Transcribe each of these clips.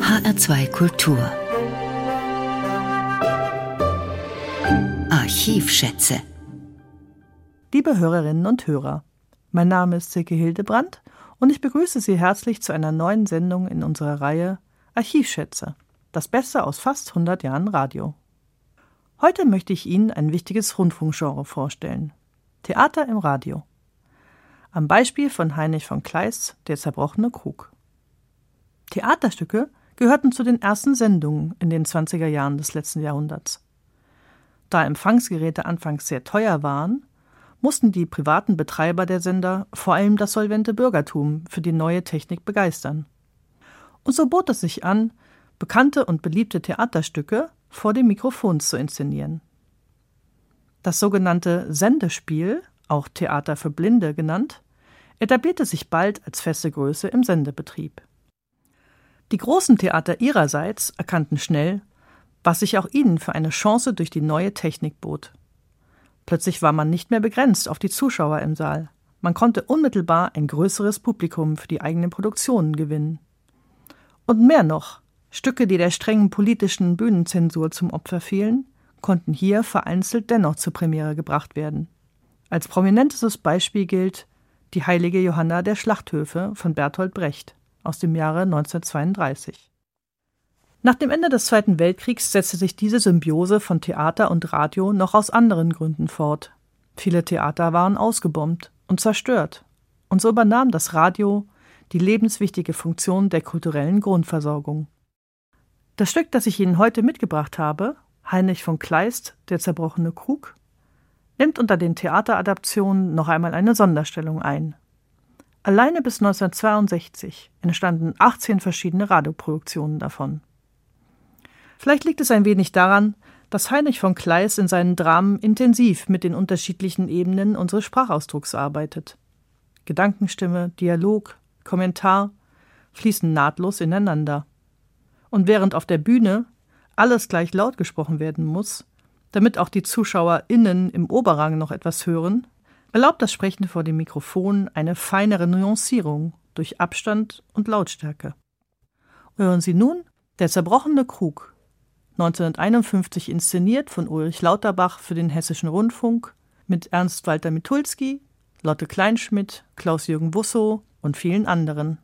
HR2 Kultur Archivschätze. Liebe Hörerinnen und Hörer, mein Name ist Silke Hildebrandt und ich begrüße Sie herzlich zu einer neuen Sendung in unserer Reihe Archivschätze, das Beste aus fast 100 Jahren Radio. Heute möchte ich Ihnen ein wichtiges Rundfunkgenre vorstellen: Theater im Radio. Am Beispiel von Heinrich von Kleist, Der zerbrochene Krug. Theaterstücke gehörten zu den ersten Sendungen in den 20er Jahren des letzten Jahrhunderts. Da Empfangsgeräte anfangs sehr teuer waren, mussten die privaten Betreiber der Sender vor allem das solvente Bürgertum für die neue Technik begeistern. Und so bot es sich an, bekannte und beliebte Theaterstücke vor dem Mikrofon zu inszenieren. Das sogenannte Sendespiel, auch Theater für Blinde genannt, etablierte sich bald als feste Größe im Sendebetrieb. Die großen Theater ihrerseits erkannten schnell, was sich auch ihnen für eine Chance durch die neue Technik bot. Plötzlich war man nicht mehr begrenzt auf die Zuschauer im Saal. Man konnte unmittelbar ein größeres Publikum für die eigenen Produktionen gewinnen. Und mehr noch, Stücke, die der strengen politischen Bühnenzensur zum Opfer fielen, konnten hier vereinzelt dennoch zur Premiere gebracht werden. Als prominentestes Beispiel gilt Die heilige Johanna der Schlachthöfe von Bertolt Brecht aus dem Jahre 1932. Nach dem Ende des Zweiten Weltkriegs setzte sich diese Symbiose von Theater und Radio noch aus anderen Gründen fort. Viele Theater waren ausgebombt und zerstört, und so übernahm das Radio die lebenswichtige Funktion der kulturellen Grundversorgung. Das Stück, das ich Ihnen heute mitgebracht habe, Heinrich von Kleist, Der zerbrochene Krug, nimmt unter den Theateradaptionen noch einmal eine Sonderstellung ein. Alleine bis 1962 entstanden 18 verschiedene Radioproduktionen davon. Vielleicht liegt es ein wenig daran, dass Heinrich von Kleist in seinen Dramen intensiv mit den unterschiedlichen Ebenen unseres Sprachausdrucks arbeitet. Gedankenstimme, Dialog, Kommentar fließen nahtlos ineinander. Und während auf der Bühne alles gleich laut gesprochen werden muss, damit auch die ZuschauerInnen im Oberrang noch etwas hören, erlaubt das Sprechen vor dem Mikrofon eine feinere Nuancierung durch Abstand und Lautstärke. Hören Sie nun Der zerbrochene Krug, 1951 inszeniert von Ulrich Lauterbach für den Hessischen Rundfunk mit Ernst Walter Mitulski, Lotte Kleinschmidt, Klaus-Jürgen Wussow und vielen anderen.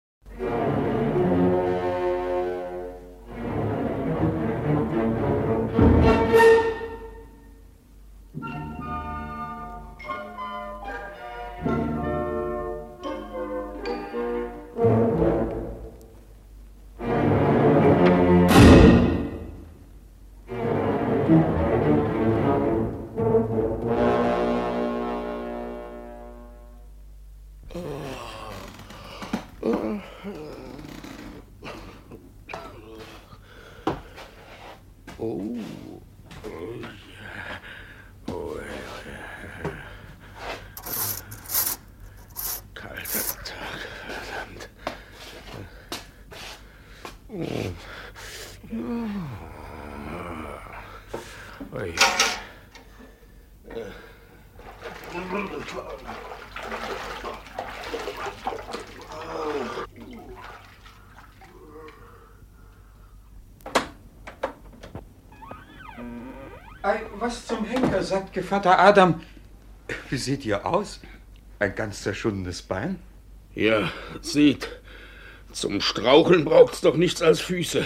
Was zum Henker, sagt Gevatter Adam. Wie seht ihr aus? Ein ganz zerschundenes Bein? Ja, sieht. Zum Straucheln braucht's doch nichts als Füße.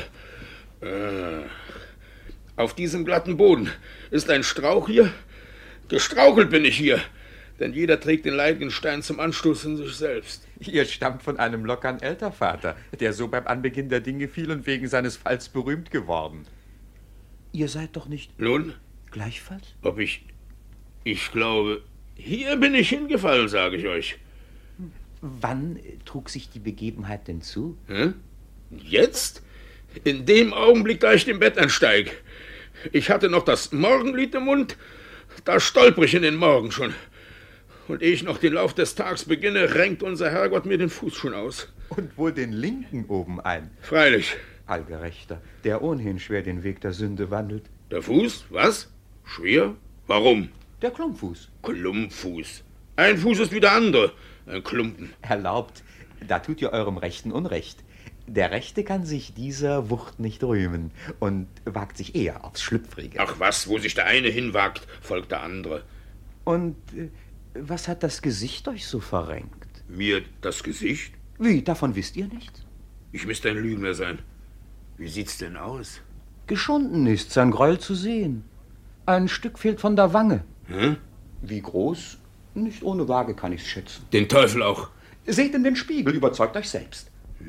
Auf diesem glatten Boden ist ein Strauch hier. Gestrauchelt bin ich hier, denn jeder trägt den leidigen Stein zum Anstoß in sich selbst. Ihr stammt von einem lockeren Ältervater, der so beim Anbeginn der Dinge fiel und wegen seines Falls berühmt geworden. Ihr seid doch nicht... Nun? Gleichfalls? Ob ich glaube, hier bin ich hingefallen, sage ich euch. Wann trug sich die Begebenheit denn zu? Jetzt? In dem Augenblick, da ich dem Bett ansteige. Ich hatte noch das Morgenlied im Mund, da stolper ich in den Morgen schon. Und ehe ich noch den Lauf des Tags beginne, renkt unser Herrgott mir den Fuß schon aus. Und wohl den linken oben ein. Freilich. Allgerechter, der ohnehin schwer den Weg der Sünde wandelt. Der Fuß? Was? Schwer? Warum? Der Klumpfuß. Klumpfuß. Ein Fuß ist wie der andere. Ein Klumpen. Erlaubt, da tut ihr eurem Rechten Unrecht. Der Rechte kann sich dieser Wucht nicht rühmen und wagt sich eher aufs Schlüpfrige. Ach was, wo sich der eine hinwagt, folgt der andere. Und was hat das Gesicht euch so verrenkt? Mir das Gesicht? Wie, davon wisst ihr nichts? Ich müsste ein Lügner sein. Wie sieht's denn aus? Geschunden ist sein Gräuel zu sehen. Ein Stück fehlt von der Wange. Hm? Wie groß? Nicht ohne Waage kann ich's schätzen. Den Teufel auch. Seht in den Spiegel, überzeugt euch selbst.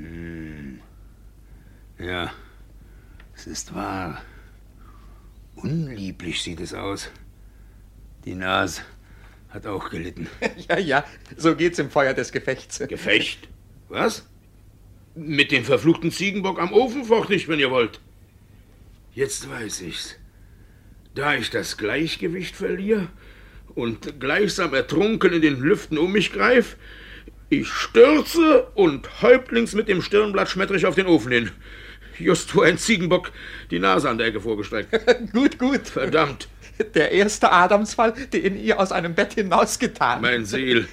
Ja, es ist wahr. Unlieblich sieht es aus. Die Nase hat auch gelitten. Ja, so geht's im Feuer des Gefechts. Gefecht? Was? Mit dem verfluchten Ziegenbock am Ofen focht ich, wenn ihr wollt. Jetzt weiß ich's. Da ich das Gleichgewicht verliere und gleichsam ertrunken in den Lüften um mich greif, ich stürze und häuptlings mit dem Stirnblatt schmettere ich auf den Ofen hin. Just wo ein Ziegenbock die Nase an der Ecke vorgestreckt. Gut. Verdammt. Der erste Adamsfall, den ihr aus einem Bett hinausgetan. Mein Seel.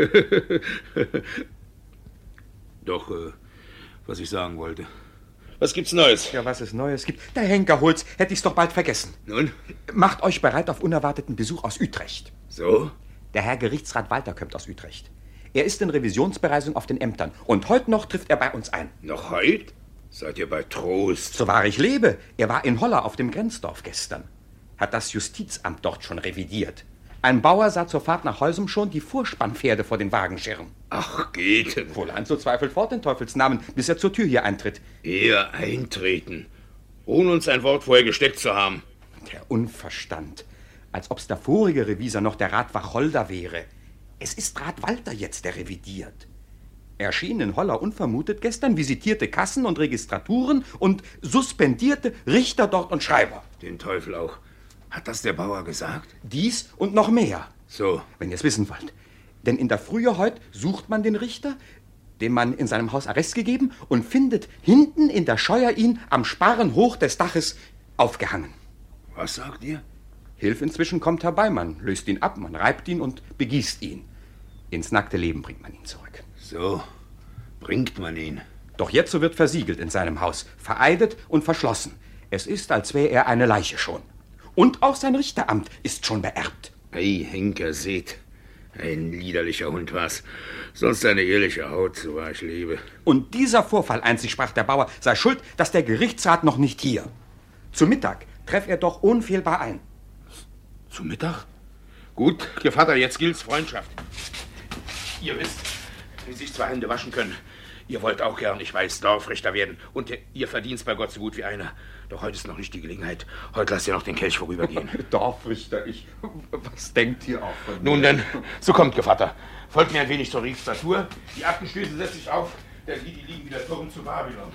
Doch, was ich sagen wollte. Was gibt's Neues? Ja, was es Neues gibt. Der Henker holt's, hätte ich's doch bald vergessen. Nun? Macht euch bereit auf unerwarteten Besuch aus Utrecht. So? Der Herr Gerichtsrat Walter kommt aus Utrecht. Er ist in Revisionsbereisung auf den Ämtern. Und heute noch trifft er bei uns ein. Noch heut? Seid ihr bei Trost? So wahr ich lebe. Er war in Holla auf dem Grenzdorf gestern. Hat das Justizamt dort schon revidiert. Ein Bauer sah zur Fahrt nach Heusum schon die Vorspannpferde vor den Wagenschirren. Ach, geht. Wohlan, so zweifelt fort den Teufelsnamen, bis er zur Tür hier eintritt. Eher eintreten, ohne uns ein Wort vorher gesteckt zu haben. Der Unverstand. Als ob's der vorige Revisor noch der Rat Wacholder wäre. Es ist Rat Walter jetzt, der revidiert. Er erschien in Holla unvermutet gestern, visitierte Kassen und Registraturen und suspendierte Richter dort und Schreiber. Den Teufel auch. Hat das der Bauer gesagt? Dies und noch mehr. So. Wenn ihr es wissen wollt. Denn in der Frühe heut sucht man den Richter, dem man in seinem Haus Arrest gegeben, und findet hinten in der Scheuer ihn am Sparren hoch des Daches aufgehangen. Was sagt ihr? Hilf inzwischen kommt herbei, man löst ihn ab, man reibt ihn und begießt ihn. Ins nackte Leben bringt man ihn zurück. So bringt man ihn. Doch jetzo wird versiegelt in seinem Haus, vereidet und verschlossen. Es ist, als wäre er eine Leiche schon. Und auch sein Richteramt ist schon beerbt. Ei, Henker, seht. Ein liederlicher Hund war's. Sonst eine ehrliche Haut, so wahr ich lebe. Und dieser Vorfall einzig, sprach der Bauer, sei schuld, dass der Gerichtsrat noch nicht hier. Zu Mittag treff er doch unfehlbar ein. Zu Mittag? Gut, Gevatter, jetzt gilt's Freundschaft. Ihr wisst, wie sich zwei Hände waschen können. Ihr wollt auch gern, ich weiß, Dorfrichter werden. Und ihr verdienst's bei Gott so gut wie einer. Doch heute ist noch nicht die Gelegenheit. Heute lasst ihr noch den Kelch vorübergehen. Dorfrichter, was denkt ihr auch von mir? Nun denn, so kommt, Gevatter. Folgt mir ein wenig zur Registratur. Die Aktenstöße setzt sich auf. Der die liegen wie der Turm zu Babylon.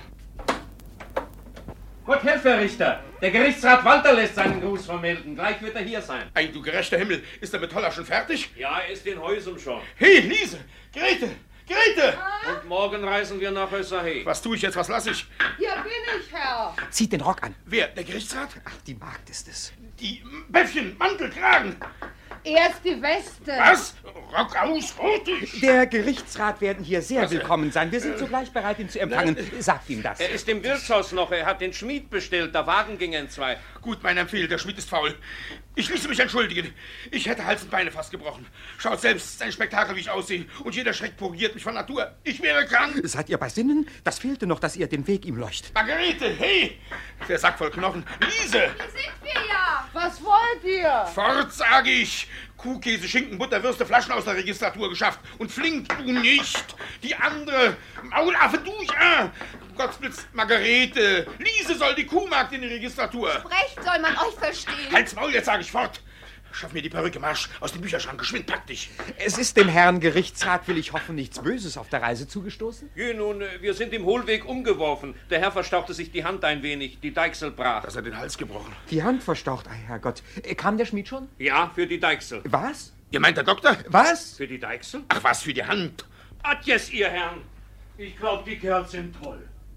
Gott helfe, Herr Richter. Der Gerichtsrat Walter lässt seinen Gruß vermelden. Gleich wird er hier sein. Ei, du gerechter Himmel, ist der mit Holla schon fertig? Ja, er ist in Heusum schon. Hey, Liese! Grete! Grete! Und morgen reisen wir nach Össerhey. Was tue ich jetzt, was lasse ich? Hier bin ich, Herr. Zieht den Rock an. Wer, der Gerichtsrat? Ach, die Magd ist es. Die Bäffchen, Mantel, Kragen. Erst die Weste. Was? Rock aus, hurtig! Der Gerichtsrat werden hier sehr willkommen sein. Wir sind sogleich bereit, ihn zu empfangen. Sagt ihm das. Er ist im Wirtshaus noch. Er hat den Schmied bestellt. Der Wagen ging entzwei. Gut, mein Empfehl, der Schmied ist faul. Ich ließe mich entschuldigen. Ich hätte Hals und Beine fast gebrochen. Schaut selbst, es ist ein Spektakel, wie ich aussehe. Und jeder Schreck purgiert mich von Natur. Ich wäre krank. Seid ihr bei Sinnen? Das fehlte noch, dass ihr den Weg ihm leuchtet. Margarete, hey! Der Sack voll Knochen. Liese! Hier sind wir ja. Was wollt ihr? Fort, sage ich! Kuhkäse, Schinken, Butter, Würste, Flaschen aus der Registratur geschafft. Und flink du nicht! Die andere! Maulaffe, du! Ja! Gottesblitz, Margarete! Liese soll die Kuhmagd in die Registratur! Sprecht, soll man euch verstehen. Halt's Maul, jetzt sag ich fort! Schaff mir die Perücke, Marsch! Aus dem Bücherschrank, geschwind, pack dich! Es ist dem Herrn Gerichtsrat, will ich hoffen, nichts Böses auf der Reise zugestoßen? Ja, nun, wir sind im Hohlweg umgeworfen. Der Herr verstauchte sich die Hand ein wenig. Die Deichsel brach. Dass er den Hals gebrochen. Die Hand verstaucht, Herrgott. Kam der Schmied schon? Ja, für die Deichsel. Was? Ihr meint der Doktor? Was? Für die Deichsel? Ach was, für die Hand! Adjes, ihr Herrn. Ich glaube, die Kerls sind toll.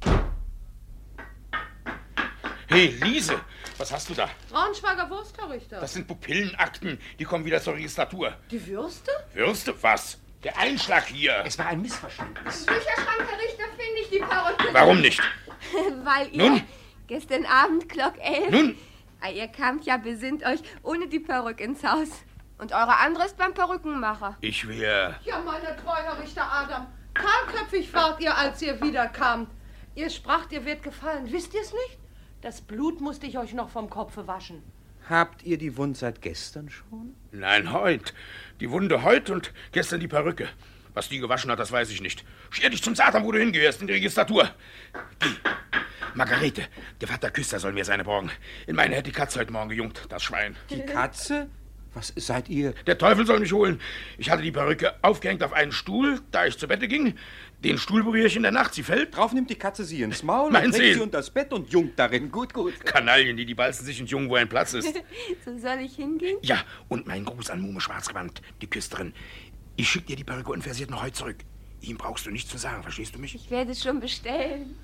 Hey, Liese! Was hast du da? Braunschweiger Wurst, Herr Richter. Das sind Pupillenakten. Die kommen wieder zur Registratur. Die Würste? Würste? Was? Der Einschlag hier. Es war ein Missverständnis. Im Bücherschrank, Herr Richter, finde ich die Perücke Warum nicht? Weil ihr Nun? gestern Abend Glock 11... Nun? Ihr kamt ja besinnt euch ohne die Perücke ins Haus. Und eure andere ist beim Perückenmacher. Ich wäre... Ja, meine treu, Herr Richter Adam. Kahlköpfig wart ihr, als ihr wiederkamt. Ihr spracht, ihr wird gefallen. Wisst ihr's nicht? Das Blut musste ich euch noch vom Kopfe waschen. Habt ihr die Wund seit gestern schon? Nein, heut. Die Wunde heut und gestern die Perücke. Was die gewaschen hat, das weiß ich nicht. Scher dich zum Satan, wo du hingehörst, in die Registratur. Geh. Margarete, der Vater Küster soll mir seine borgen. In meine hat die Katze heute Morgen gejungt, das Schwein. Die Katze? Was seid ihr? Der Teufel soll mich holen. Ich hatte die Perücke aufgehängt auf einen Stuhl, da ich zu Bette ging. Den Stuhl berühre ich in der Nacht, sie fällt. Drauf nimmt die Katze sie ins Maul, Mein und trägt Seel. sie unter das Bett und jungt darin. Gut, gut. Kanalien, die balzen sich und jungen, wo ein Platz ist. So soll ich hingehen? Ja, und mein Gruß an Muhme Schwarzgewand, die Küsterin. Ich schick dir die Perücke unversiert noch heute zurück. Ihm brauchst du nichts zu sagen, verstehst du mich? Ich werde es schon bestellen.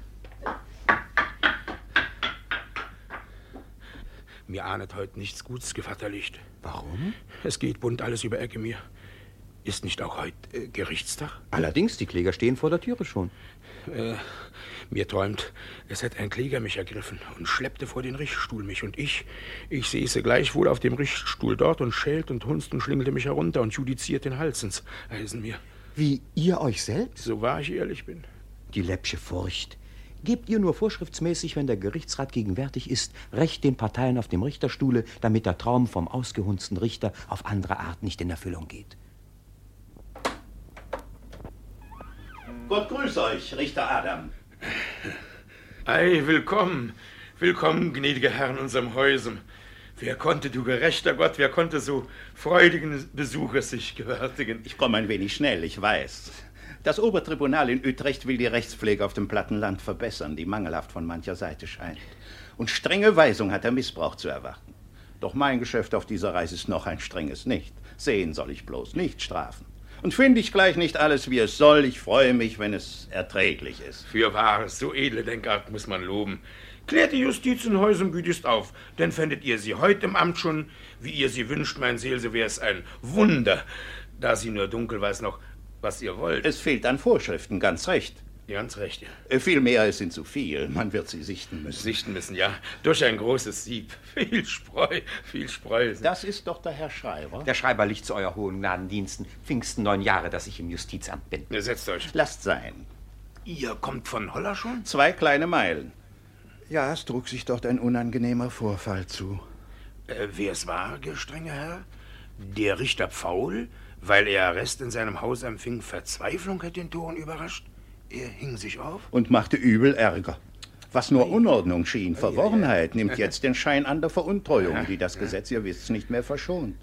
Mir ahnet heute nichts Gutes, Gevatterlicht. Warum? Es geht bunt alles über Ecke mir. Ist nicht auch heute Gerichtstag? Allerdings, die Kläger stehen vor der Türe schon. Mir träumt, es hätte ein Kläger mich ergriffen und schleppte vor den Richtstuhl mich. Und ich säße gleichwohl auf dem Richtstuhl dort und schält und hunzt und schlingelte mich herunter und judiziert den Hals ins Eisen mir. Wie, ihr euch selbst? So wahr ich ehrlich bin. Die läppsche Furcht. Gebt ihr nur vorschriftsmäßig, wenn der Gerichtsrat gegenwärtig ist, Recht den Parteien auf dem Richterstuhle, damit der Traum vom ausgehunzten Richter auf andere Art nicht in Erfüllung geht. Gott grüße euch, Richter Adam. Ei, willkommen. Willkommen, gnädiger Herr, in unserem Häusem. Wer konnte, du gerechter Gott, wer konnte so freudigen Besuches sich gewärtigen? Ich komme ein wenig schnell, ich weiß. Das Obertribunal in Utrecht will die Rechtspflege auf dem Plattenland verbessern, die mangelhaft von mancher Seite scheint. Und strenge Weisung hat der Missbrauch zu erwarten. Doch mein Geschäft auf dieser Reise ist noch ein strenges nicht. Sehen soll ich bloß, nicht strafen. Und finde ich gleich nicht alles, wie es soll. Ich freue mich, wenn es erträglich ist. Fürwahr, so edle Denkart muss man loben. Klärt die Justiz in Häusern gütigst auf, denn fändet ihr sie heut im Amt schon, wie ihr sie wünscht, mein Seel, so wäre es ein Wunder, da sie nur dunkel weiß noch, was ihr wollt. Es fehlt an Vorschriften, ganz recht. Ganz recht, ja. Vielmehr, es sind zu viel. Man wird sie sichten müssen. Sichten müssen, ja. Durch ein großes Sieb. Viel Spreu, viel Spreu. Das ist doch der Herr Schreiber. Der Schreiber liegt zu euer hohen Gnadendiensten. Pfingsten 9 Jahre, dass ich im Justizamt bin. Ja, setzt euch. Lasst sein. Ihr kommt von Holler schon? 2 kleine Meilen. Ja, es trug sich dort ein unangenehmer Vorfall zu. Wer es war, gestrenger Herr? Der Richter Pfaul, weil er Arrest in seinem Haus empfing, Verzweiflung hat den Toren überrascht? Er hing sich auf? Und machte übel Ärger. Was nur Unordnung schien, Verworrenheit, nimmt jetzt den Schein an der Veruntreuung, die das Gesetz, ihr wisst, nicht mehr verschont.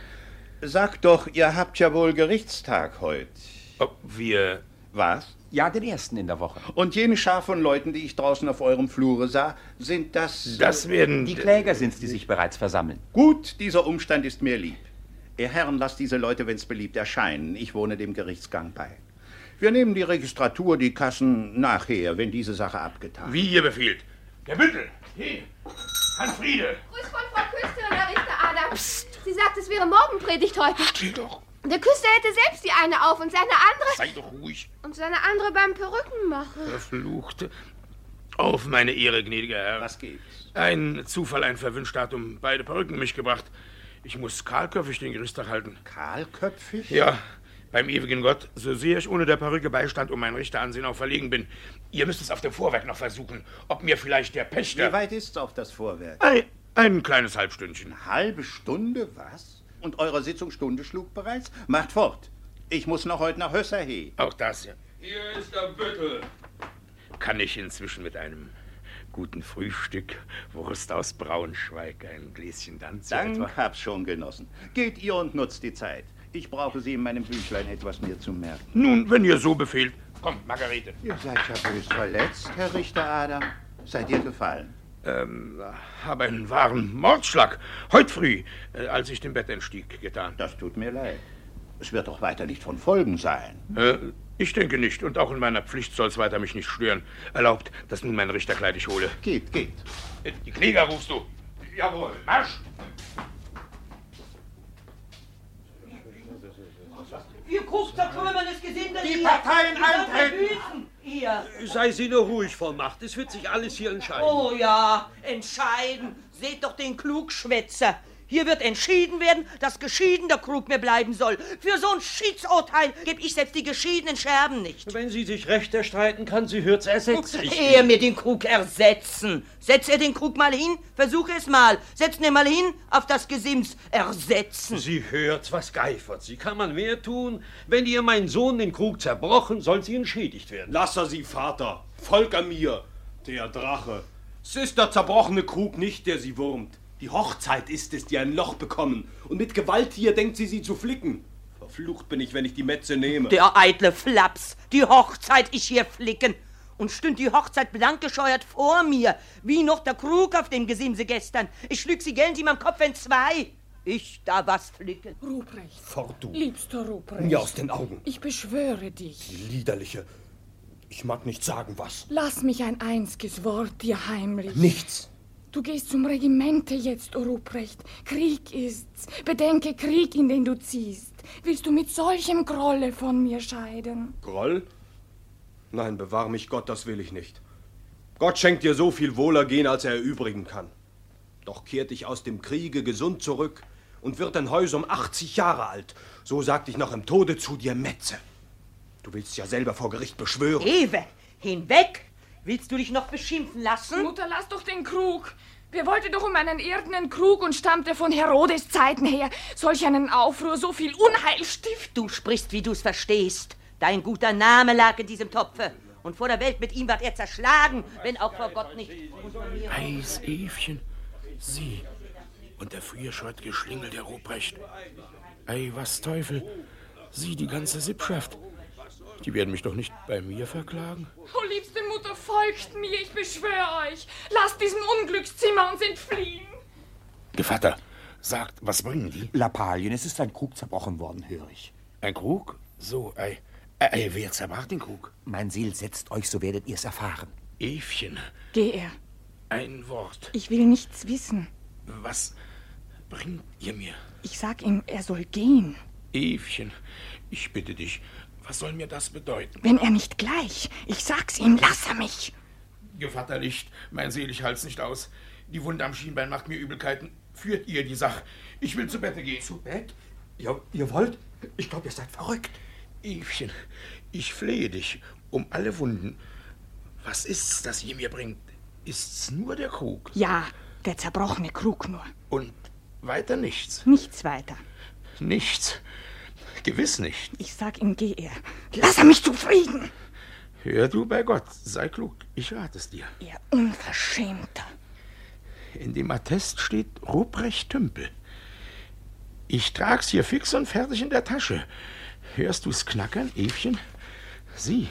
Sagt doch, ihr habt ja wohl Gerichtstag heut. Ob wir... Was? Ja, den ersten in der Woche. Und jene Schar von Leuten, die ich draußen auf eurem Flure sah, sind das... Das werden... Die Kläger sind's, die sich bereits versammeln. Gut, dieser Umstand ist mir lieb. Ihr Herren, lasst diese Leute, wenn's beliebt, erscheinen. Ich wohne dem Gerichtsgang bei. Wir nehmen die Registratur, die Kassen nachher, wenn diese Sache abgetan. Wie ihr befiehlt. Der Büttel. Hier. Hanfriede. Grüß von Frau Küsterin, Herr Richter Adam. Psst. Sie sagt, es wäre Morgenpredigt heute. Still doch. Der Küster hätte selbst die eine auf und seine andere... Sei doch ruhig. Und seine andere beim Perückenmacher. Verfluchte. Auf meine Ehre, gnädiger Herr. Was gibt's? Ein Zufall, ein Verwünschter hat um beide Perücken mich gebracht. Ich muss kahlköpfig den Gerichtstag halten. Kahlköpfig? Ja, beim ewigen Gott, so sehr ich ohne der Perücke Beistand um mein Richteransehen auch verlegen bin. Ihr müsst es auf dem Vorwerk noch versuchen, ob mir vielleicht der Pächter... Wie weit ist's auf das Vorwerk? Ein kleines Halbstündchen. Eine halbe Stunde, was? Und eure Sitzungsstunde schlug bereits? Macht fort. Ich muss noch heute nach Hösserhee. Auch das, ja. Hier ist der Büttel. Kann ich inzwischen mit einem guten Frühstück, Wurst aus Braunschweig, ein Gläschen Danzig etwa? Dank, hab's schon genossen. Geht ihr und nutzt die Zeit. Ich brauche Sie in meinem Büchlein etwas mir zu merken. Nun, wenn ihr so befehlt. Kommt, Margarete. Ihr seid ja bös verletzt, Herr Richter Adam. Seid ihr gefallen? Habe einen wahren Mordschlag. Heut früh, als ich dem Bett entstieg, getan. Das tut mir leid. Es wird doch weiter nicht von Folgen sein. Ich denke nicht. Und auch in meiner Pflicht soll's weiter mich nicht stören. Erlaubt, dass nun mein Richterkleid ich hole. Geht. Die Kläger rufst du. Jawohl, Marsch! Ihr Kupferkrömer des Gesindes... Die Parteien eintreten! Hier. Sei Sie nur ruhig, Frau Macht. Es wird sich alles hier entscheiden. Oh ja, entscheiden. Seht doch den Klugschwätzer. Hier wird entschieden werden, dass geschieden der Krug mir bleiben soll. Für so ein Schiedsurteil gebe ich selbst die geschiedenen Scherben nicht. Wenn sie sich recht erstreiten kann, sie hört's ersetzen. Er mir den Krug ersetzen. Setz er den Krug mal hin, versuche es mal. Setz ihn mal hin auf das Gesims. Ersetzen. Sie hört, was geifert sie. Kann man mehr tun? Wenn ihr mein Sohn den Krug zerbrochen, soll sie entschädigt werden. Lass er sie, Vater. Folg an mir, der Drache. Es ist der zerbrochene Krug nicht, der sie wurmt. Die Hochzeit ist es, die ein Loch bekommen. Und mit Gewalt hier denkt sie zu flicken. Verflucht bin ich, wenn ich die Metze nehme. Der eitle Flaps. Die Hochzeit ich hier flicken. Und stünd die Hochzeit blankgescheuert vor mir. Wie noch der Krug auf dem Gesimse gestern. Ich schlüg sie gern in meinem Kopf entzwei. Ich da was flicken. Ruprecht. Fort, du. Liebster Ruprecht. Mir aus den Augen. Ich beschwöre dich. Die Liederliche. Ich mag nicht sagen, was. Lass mich ein einziges Wort dir heimlich. Nichts. Du gehst zum Regimente jetzt, O Ruprecht. Krieg ist's. Bedenke Krieg, in den du ziehst. Willst du mit solchem Grolle von mir scheiden? Groll? Nein, bewahr mich Gott, das will ich nicht. Gott schenkt dir so viel Wohlergehen, als er erübrigen kann. Doch kehrt dich aus dem Kriege gesund zurück und wird dein Häusum 80 Jahre alt. So sagt ich noch im Tode zu dir, Metze. Du willst ja selber vor Gericht beschwören. Ewe, hinweg! Willst du dich noch beschimpfen lassen? Mutter, lass doch den Krug. Wir wollten doch um einen irdenen Krug und stammte von Herodes Zeiten her. Solch einen Aufruhr, so viel Unheil stiften. Du sprichst, wie du's verstehst. Dein guter Name lag in diesem Topfe. Und vor der Welt mit ihm ward er zerschlagen, wenn auch vor Gott nicht. Eis, Evchen, sie. Und der früher scheut geschlingelt, der Ruprecht. Ei, was Teufel. Sie, die ganze Sippschaft. Die werden mich doch nicht bei mir verklagen. Oh, liebste Mutter, folgt mir, ich beschwöre euch. Lasst diesen Unglückszimmer uns entfliehen. Gevatter, sagt, was bringen die? Lappalien, es ist ein Krug zerbrochen worden, höre ich. Ein Krug? So, wer zerbrach den Krug? Mein Seel, setzt euch, so werdet ihr's erfahren. Evchen. Geh er. Ein Wort. Ich will nichts wissen. Was bringt ihr mir? Ich sag ihm, er soll gehen. Evchen, ich bitte dich, was soll mir das bedeuten? Wenn er nicht gleich, ich sag's ihm, lass er mich. Gevatterlicht, mein Seel, ich halt's nicht aus. Die Wunde am Schienbein macht mir Übelkeiten. Führt ihr die Sache. Ich will zu Bette gehen. Zu Bett? Ja, ihr wollt? Ich glaube, ihr seid verrückt. Evchen, ich flehe dich um alle Wunden. Was ist's, das ihr mir bringt? Ist's nur der Krug? Ja, der zerbrochene Krug nur. Und weiter nichts? Nichts weiter. Nichts? Gewiss nicht. Ich sag ihm, geh er. Lass er mich zufrieden. Hör du bei Gott, sei klug, ich rate es dir. Ihr Unverschämter. In dem Attest steht Ruprecht Tümpel. Ich trag's hier fix und fertig in der Tasche. Hörst du's knackern, Evchen? Sieh,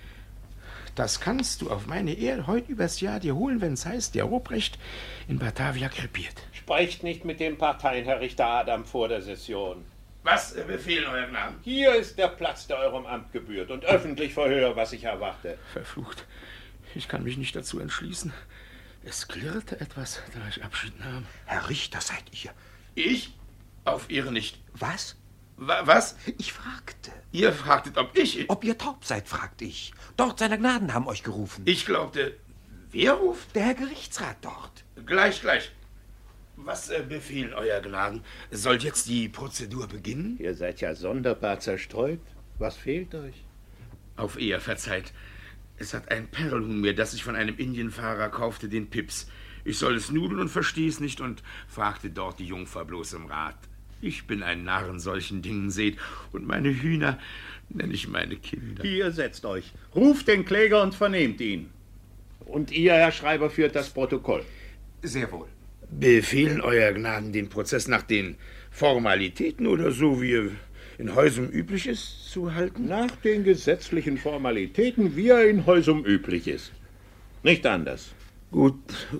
das kannst du auf meine Ehre heute übers Jahr dir holen, wenn's heißt, der Ruprecht in Batavia krepiert. Sprecht nicht mit den Parteien, Herr Richter Adam, vor der Session. Was befehlen, euer Gnaden? Hier ist der Platz, der eurem Amt gebührt, und öffentlich verhöre, was ich erwarte. Verflucht, ich kann mich nicht dazu entschließen. Es klirrte etwas, da ich Abschied nahm. Herr Richter, seid ihr? Ich? Auf Ehre nicht. Was? Was? Ich fragte. Ihr fragtet, ob ich... Ob ihr taub seid, fragte ich. Dort, seiner Gnaden haben euch gerufen. Ich glaubte... Wer ruft? Der Herr Gerichtsrat dort. Gleich. Was befehlen, euer Gnaden? Soll jetzt die Prozedur beginnen? Ihr seid ja sonderbar zerstreut. Was fehlt euch? Auf Ehr verzeiht. Es hat ein Perlhuhn mir, das ich von einem Indienfahrer kaufte, den Pips. Ich soll es nudeln und verstehe es nicht und fragte dort die Jungfer bloß im Rat. Ich bin ein Narr in solchen Dingen, seht, und meine Hühner nenne ich meine Kinder. Hier, setzt euch. Ruft den Kläger und vernehmt ihn. Und ihr, Herr Schreiber, führt das Protokoll. Sehr wohl. Befehlen, euer Gnaden, den Prozess nach den Formalitäten oder so, wie in Häusern üblich ist, zu halten? Nach den gesetzlichen Formalitäten, wie er in Häusern üblich ist. Nicht anders. Gut.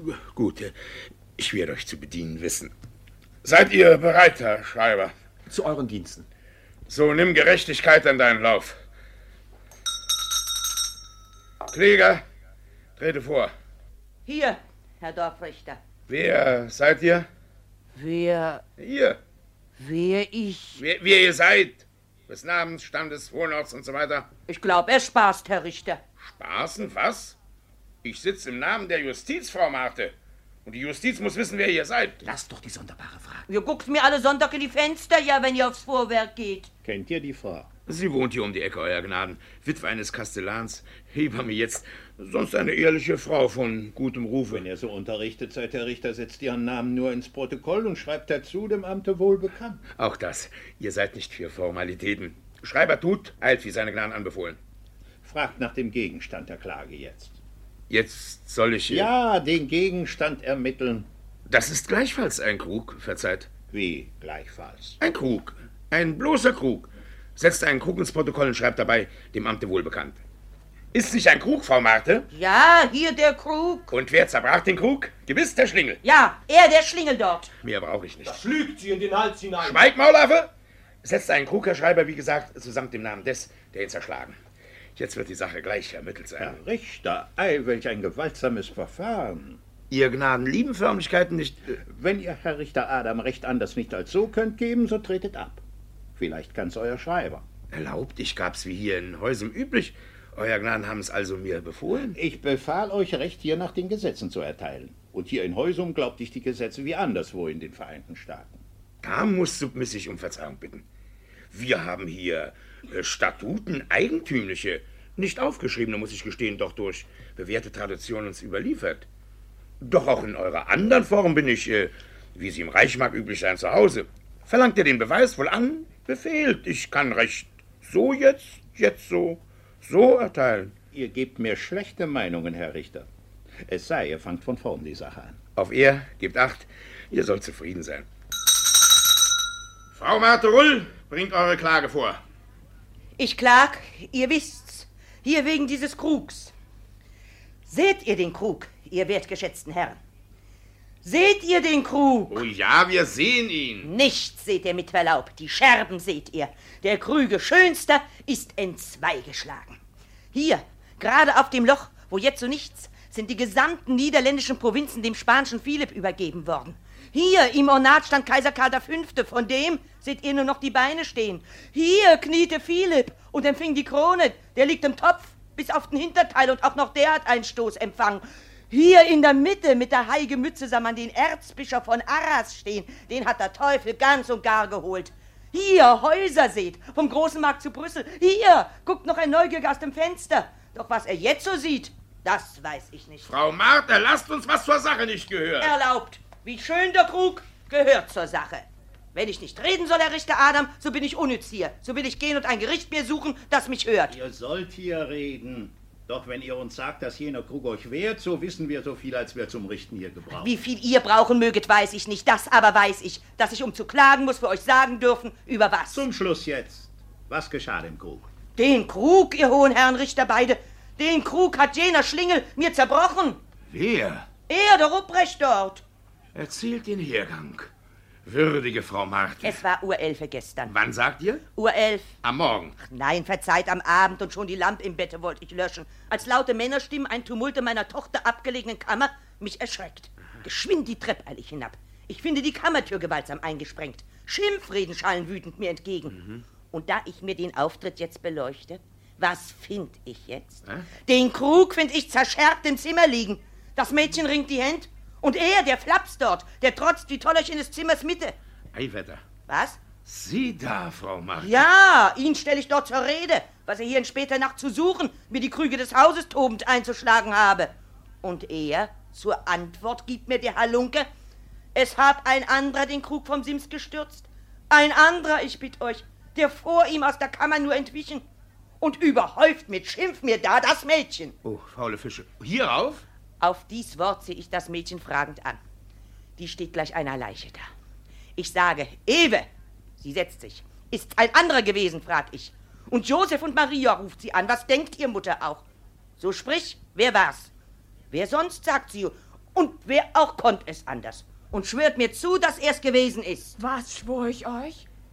Ich werde euch zu bedienen wissen. Seid ihr bereit, Herr Schreiber? Zu euren Diensten. So, nimm Gerechtigkeit an deinen Lauf. Kläger, trete vor. Hier, Herr Dorfrichter. Wer seid ihr? Wer? Ihr. Wer ich? Wer ihr seid? Des Namens, Standes, Wohnorts und so weiter. Ich glaube, er spaßt, Herr Richter. Spaßen? Was? Ich sitze im Namen der Justiz, Frau Marthe. Und die Justiz muss wissen, wer ihr seid. Lass doch die sonderbare Frage. Ihr guckt mir alle Sonntag in die Fenster, ja, wenn ihr aufs Vorwerk geht. Kennt ihr die Frau? Sie wohnt hier um die Ecke, Euer Gnaden. Witwe eines Kastellans. Hebamme jetzt. Sonst eine ehrliche Frau von gutem Ruf. Wenn ihr so unterrichtet seid, Herr Richter, setzt ihren Namen nur ins Protokoll und schreibt dazu, dem Amte wohl bekannt. Auch das. Ihr seid nicht für Formalitäten. Schreiber tut, eilt wie seine Gnaden anbefohlen. Fragt nach dem Gegenstand der Klage jetzt. Jetzt soll ich... Ja, den Gegenstand ermitteln. Das ist gleichfalls ein Krug, verzeiht. Wie gleichfalls? Ein Krug. Ein bloßer Krug. Setzt einen Krug ins Protokoll und schreibt dabei, dem Amte wohlbekannt. Ist nicht ein Krug, Frau Marthe? Ja, hier der Krug. Und wer zerbrach den Krug? Gewiss der Schlingel. Ja, er, der Schlingel dort. Mehr brauche ich nicht. Das lügt sie in den Hals hinein. Schweig, Maulaffe! Setzt einen Krug, Herr Schreiber, wie gesagt, zusammen dem Namen des, der ihn zerschlagen. Jetzt wird die Sache gleich ermittelt sein. Herr Richter, ei, welch ein gewaltsames Verfahren. Ihr Gnaden lieben Förmlichkeiten nicht... Wenn ihr, Herr Richter Adam, recht anders nicht als so könnt geben, so tretet ab. Vielleicht kann's euer Schreiber. Erlaubt, ich gab's wie hier in Häusern üblich. Euer Gnaden haben es also mir befohlen. Ich befahl euch, Recht hier nach den Gesetzen zu erteilen. Und hier in Häusum glaubt ich die Gesetze wie anderswo in den Vereinigten Staaten. Da muss submissig um Verzeihung bitten. Wir haben hier Statuten, eigentümliche, nicht aufgeschriebene, muss ich gestehen, doch durch bewährte Tradition uns überliefert. Doch auch in eurer anderen Form bin ich, wie sie im Reich mag üblich sein, zu Hause. Verlangt ihr den Beweis wohl an? Befehlt. Ich kann Recht so jetzt so erteilen. Ihr gebt mir schlechte Meinungen, Herr Richter. Es sei, ihr fangt von vorn die Sache an. Auf er, gebt Acht, ihr sollt zufrieden sein. Frau Marthe Rull, bringt eure Klage vor. Ich klag, ihr wisst's, hier wegen dieses Krugs. Seht ihr den Krug, ihr wertgeschätzten Herren? Seht ihr den Krug? Oh ja, wir sehen ihn. Nichts seht ihr mit Verlaub, die Scherben seht ihr. Der Krüge schönster ist entzwei geschlagen. Hier, gerade auf dem Loch, wo jetzt so nichts, sind die gesamten niederländischen Provinzen dem spanischen Philipp übergeben worden. Hier im Ornat stand Kaiser Karl V., von dem seht ihr nur noch die Beine stehen. Hier kniete Philipp und empfing die Krone, der liegt im Topf bis auf den Hinterteil und auch noch der hat einen Stoß empfangen. Hier in der Mitte mit der heilige Mütze sah man den Erzbischof von Arras stehen, den hat der Teufel ganz und gar geholt. Hier, Häuser seht, vom großen Markt zu Brüssel. Hier, guckt noch ein Neugieriger aus dem Fenster. Doch was er jetzt so sieht, das weiß ich nicht. Frau Martha, lasst uns, was zur Sache nicht gehört. Erlaubt. Wie schön der Krug, gehört zur Sache. Wenn ich nicht reden soll, Herr Richter Adam, so bin ich unnütz hier. So will ich gehen und ein Gericht mir suchen, das mich hört. Ihr sollt hier reden. Doch wenn ihr uns sagt, dass jener Krug euch wehrt, so wissen wir so viel, als wir zum Richten hier gebrauchen. Wie viel ihr brauchen möget, weiß ich nicht. Das aber weiß ich, dass ich, um zu klagen, muss für euch sagen dürfen, über was. Zum Schluss jetzt. Was geschah dem Krug? Den Krug, ihr hohen Herren Richter beide, den Krug hat jener Schlingel mir zerbrochen. Wer? Er, der Ruprecht dort. Erzählt den Hergang. Würdige Frau Marthe. Es war Uhr 11 gestern. Wann sagt ihr? Uhr 11. Am Morgen. Ach nein, verzeiht, am Abend und schon die Lampe im Bette wollte ich löschen, als laute Männerstimmen ein Tumult in meiner Tochter abgelegenen Kammer mich erschreckt. Geschwind die Treppe eil ich hinab. Ich finde die Kammertür gewaltsam eingesprengt. Schimpfreden schallen wütend mir entgegen. Und da ich mir den Auftritt jetzt beleuchte, was find ich jetzt? Den Krug find ich zerscherbt im Zimmer liegen. Das Mädchen ringt die Hände. Und er, der Flaps dort, der trotzt wie Tollerchen des Zimmers Mitte. Eiwetter. Was? Sie da, Frau Marthe. Ja, ihn stelle ich dort zur Rede, was er hier in später Nacht zu suchen, mir die Krüge des Hauses tobend einzuschlagen habe. Und er, zur Antwort, gibt mir der Halunke, es hab ein anderer den Krug vom Sims gestürzt. Ein anderer, ich bitt euch, der vor ihm aus der Kammer nur entwichen. Und überhäuft mit Schimpf mir da das Mädchen. Oh, faule Fische. Hierauf? Auf dies Wort sehe ich das Mädchen fragend an. Die steht gleich einer Leiche da. Ich sage, Ewe, sie setzt sich. Ist's ein anderer gewesen, frag ich. Und Josef und Maria ruft sie an. Was denkt ihr Mutter auch? So sprich, wer war's? Wer sonst, sagt sie. Und wer auch konnt es anders. Und schwört mir zu, dass er's gewesen ist. Was schwor ich euch?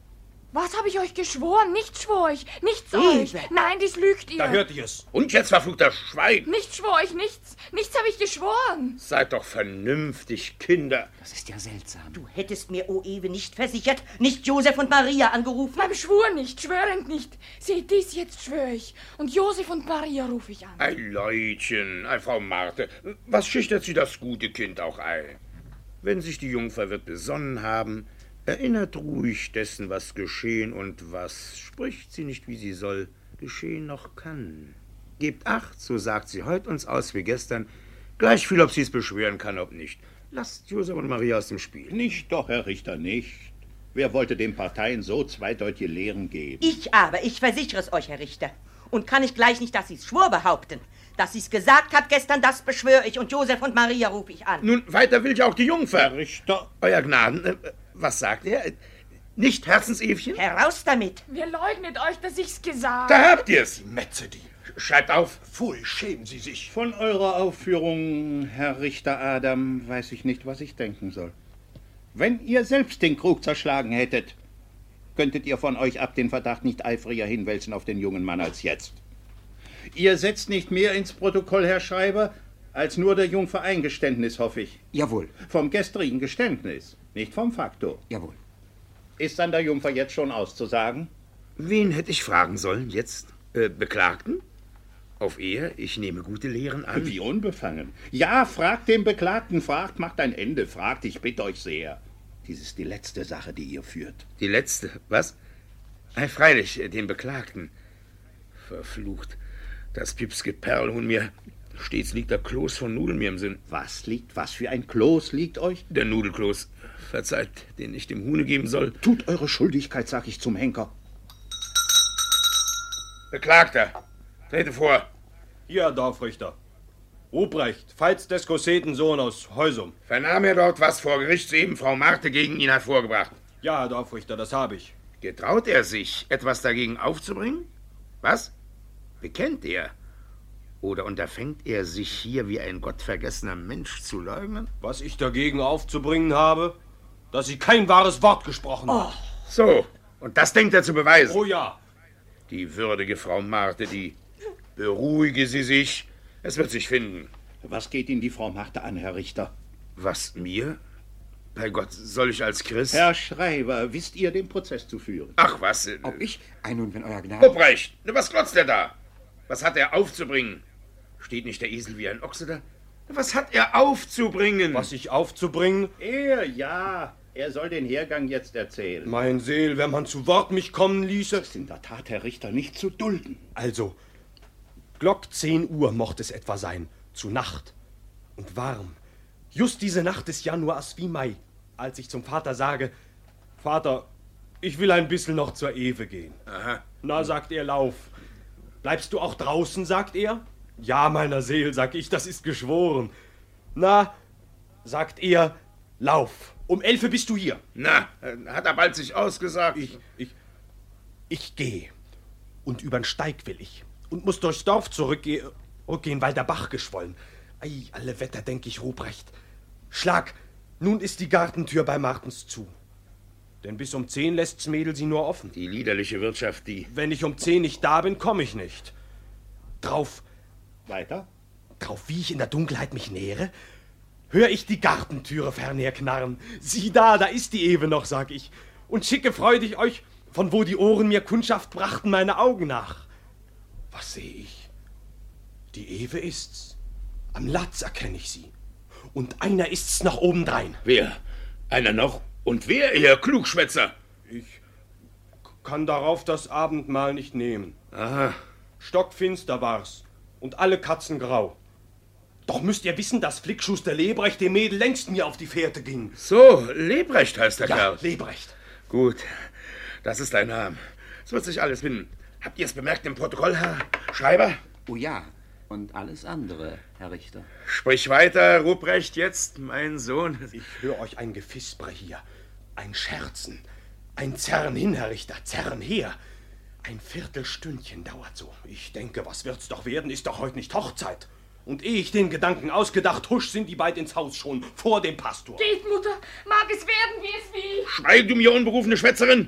Was habe ich euch geschworen? Nichts schwor ich, nichts euch. Nein, dies lügt ihr. Da hört ihr es. Und jetzt verfluchter Schweig. Nichts schwor ich, nichts. Nichts habe ich geschworen. Seid doch vernünftig, Kinder. Das ist ja seltsam. Du hättest mir, o Ewe, nicht versichert, nicht Josef und Maria angerufen. Beim Schwur nicht, schwörend nicht. Seht dies, jetzt schwöre ich. Und Josef und Maria rufe ich an. Ein Leutchen, ein Frau Marthe. Was schüchtert sie das gute Kind auch ein? Wenn sich die Jungfer wird besonnen haben, erinnert ruhig dessen, was geschehen und was spricht sie nicht, wie sie soll, geschehen noch kann. Gebt Acht, so sagt sie heut uns aus wie gestern, gleich viel, ob sie es beschwören kann, ob nicht. Lasst Josef und Maria aus dem Spiel. Nicht doch, Herr Richter, nicht. Wer wollte den Parteien so zweideutige Lehren geben? Ich aber, ich versichere es euch, Herr Richter. Und kann ich gleich nicht, dass sie's schwur behaupten. Dass sie's gesagt hat gestern, das beschwöre ich und Josef und Maria rufe ich an. Nun, weiter will ja auch die Jungfer. Herr Richter. Euer Gnaden, was sagt er? Nicht Herzensewchen? Heraus damit. Wer leugnet euch, dass ich's gesagt? Da habt ihr's. Metzedi. Schreibt auf. Pfui, schämen Sie sich. Von eurer Aufführung, Herr Richter Adam, weiß ich nicht, was ich denken soll. Wenn ihr selbst den Krug zerschlagen hättet, könntet ihr von euch ab den Verdacht nicht eifriger hinwälzen auf den jungen Mann als jetzt. Ihr setzt nicht mehr ins Protokoll, Herr Schreiber, als nur der Jungfer Eingeständnis, hoffe ich. Jawohl. Vom gestrigen Geständnis, nicht vom Faktor. Jawohl. Ist an der Jungfer jetzt schon auszusagen? Wen hätte ich fragen sollen jetzt? Beklagten? Auf Ehe, ich nehme gute Lehren an. Wie unbefangen. Ja, fragt den Beklagten, fragt, macht ein Ende, fragt, ich bitte euch sehr. Dies ist die letzte Sache, die ihr führt. Die letzte? Was? Freilich, den Beklagten. Verflucht. Das Pipske Perlhuhn mir. Stets liegt der Kloß von Nudeln mir im Sinn. Was liegt? Was für ein Kloß liegt euch? Der Nudelkloß. Verzeiht, den ich dem Huhne geben soll. Tut eure Schuldigkeit, sag ich zum Henker. Beklagter, trete vor. Hier, Herr Dorfrichter. Ruprecht, Veits des Kossetensohn aus Heusum. Vernahm er dort, was vor Gericht soeben Frau Marthe gegen ihn hat vorgebracht? Ja, Herr Dorfrichter, das habe ich. Getraut er sich, etwas dagegen aufzubringen? Was? Bekennt er? Oder unterfängt er sich hier wie ein gottvergessener Mensch zu leugnen? Was ich dagegen aufzubringen habe, dass Sie kein wahres Wort gesprochen hat. So, und das denkt er zu beweisen? Oh ja. Die würdige Frau Marthe, die... Beruhige Sie sich, es wird sich finden. Was geht Ihnen die Frau Marthe an, Herr Richter? Was, mir? Bei Gott, soll ich als Christ... Herr Schreiber, wisst ihr, den Prozess zu führen? Ach, was? Ob ich? Nun, wenn euer Gnade... Ruprecht, was glotzt er da? Was hat er aufzubringen? Steht nicht der Esel wie ein Ochse da? Was hat er aufzubringen? Was ich aufzubringen? Er soll den Hergang jetzt erzählen. Mein Seel, wenn man zu Wort mich kommen ließe... Das ist in der Tat, Herr Richter, nicht zu dulden. Also, Glock 10 Uhr mochte es etwa sein, zu Nacht. Und warm. Just diese Nacht des Januars wie Mai, als ich zum Vater sage, Vater, ich will ein bisschen noch zur Ewe gehen. Aha. Na, sagt er, lauf. Bleibst du auch draußen, sagt er? Ja, meiner Seel, sag ich, das ist geschworen. Na, sagt er, lauf. Um 11 bist du hier. Na, hat er bald sich ausgesagt? Ich gehe. Und übern Steig will ich. Und muss durchs Dorf zurückgehen, weil der Bach geschwollen. Ei, alle Wetter, denk ich, Ruprecht. Schlag, nun ist die Gartentür bei Martens zu. Denn bis um 10 lässt's Mädel sie nur offen. Die liederliche Wirtschaft, die... Wenn ich um 10 nicht da bin, komm ich nicht. Drauf... Weiter? Drauf, wie ich in der Dunkelheit mich nähere, hör ich die Gartentüre fernher knarren. Sieh da ist die Ewe noch, sag ich. Und schicke freudig euch, von wo die Ohren mir Kundschaft brachten, meine Augen nach. Was seh ich? Die Ewe ist's. Am Latz erkenn ich sie. Und einer ist's noch obendrein. Wer? Einer noch? Und wer, ihr Klugschwätzer? Ich kann darauf das Abendmahl nicht nehmen. Aha. Stockfinster war's. Und alle Katzen grau. Doch müsst ihr wissen, dass Flickschuster Lebrecht dem Mädel längst mir auf die Fährte ging. So, Lebrecht heißt der Kerl. Ja, Lebrecht. Gut, das ist dein Name. Es wird sich alles finden. Habt ihr es bemerkt im Protokoll, Herr Schreiber? Oh ja, und alles andere, Herr Richter. Sprich weiter, Ruprecht, jetzt, mein Sohn. Ich höre euch ein Gefisper hier, ein Scherzen, ein Zerren hin, Herr Richter, Zerren her. Ein Viertelstündchen dauert so. Ich denke, was wird's doch werden, ist doch heute nicht Hochzeit. Und ehe ich den Gedanken ausgedacht, husch, sind die beid ins Haus schon, vor dem Pastor. Geht, Mutter, mag es werden, wie es will. Schweig, du mir unberufene Schwätzerin!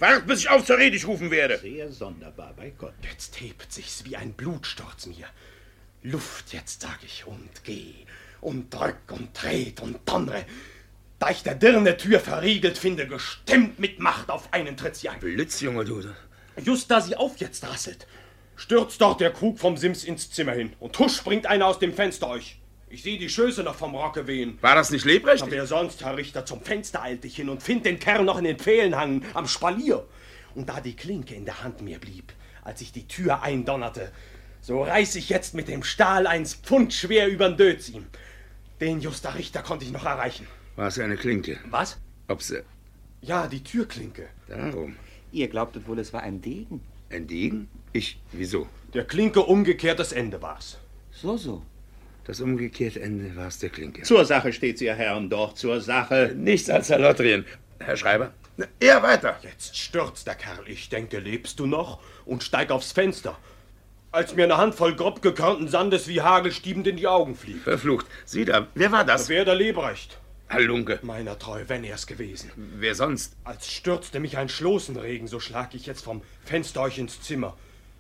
Wart, bis ich auf zur Rede rufen werde. Sehr sonderbar, bei Gott. Jetzt hebt sich's wie ein Blutsturz mir. Luft jetzt, sag ich, und geh. Und drück und dreht und donnere. Da ich der Dirne Tür verriegelt finde, gestemmt mit Macht auf einen tritt sie ein. Blitz, Junge, du. Just da sie auf jetzt rasselt, stürzt doch der Krug vom Sims ins Zimmer hin. Und husch springt einer aus dem Fenster euch. Ich sehe die Schöße noch vom Rocke wehen. War das nicht Lebrecht? Aber wer sonst, Herr Richter, zum Fenster eilt ich hin und find den Kerl noch in den Pfählen hangen, am Spalier. Und da die Klinke in der Hand mir blieb, als ich die Tür eindonnerte, so reiß ich jetzt mit dem Stahl 1 Pfund schwer übern Dötz ihm. Den Juster Richter konnte ich noch erreichen. War es eine Klinke? Was? Ob sie... Ja, die Türklinke. Darum. Ihr glaubtet wohl, es war ein Degen. Ein Degen? Wieso? Der Klinke umgekehrtes Ende war's. So. Das umgekehrte Ende war's der Klinke. Zur Sache steht's, ihr Herren, doch, zur Sache. Nichts als Salotterien. Herr Schreiber, eher weiter. Jetzt stürzt der Kerl. Ich denke, lebst du noch? Und steig aufs Fenster. Als mir eine Handvoll grob gekörnten Sandes wie hagelstiebend in die Augen fliegt. Verflucht. Sieh da, wer war das? Wer der Lebrecht. Halunke. Meiner treu, wenn er's gewesen. Wer sonst? Als stürzte mich ein Schloßenregen, so schlag ich jetzt vom Fenster euch ins Zimmer.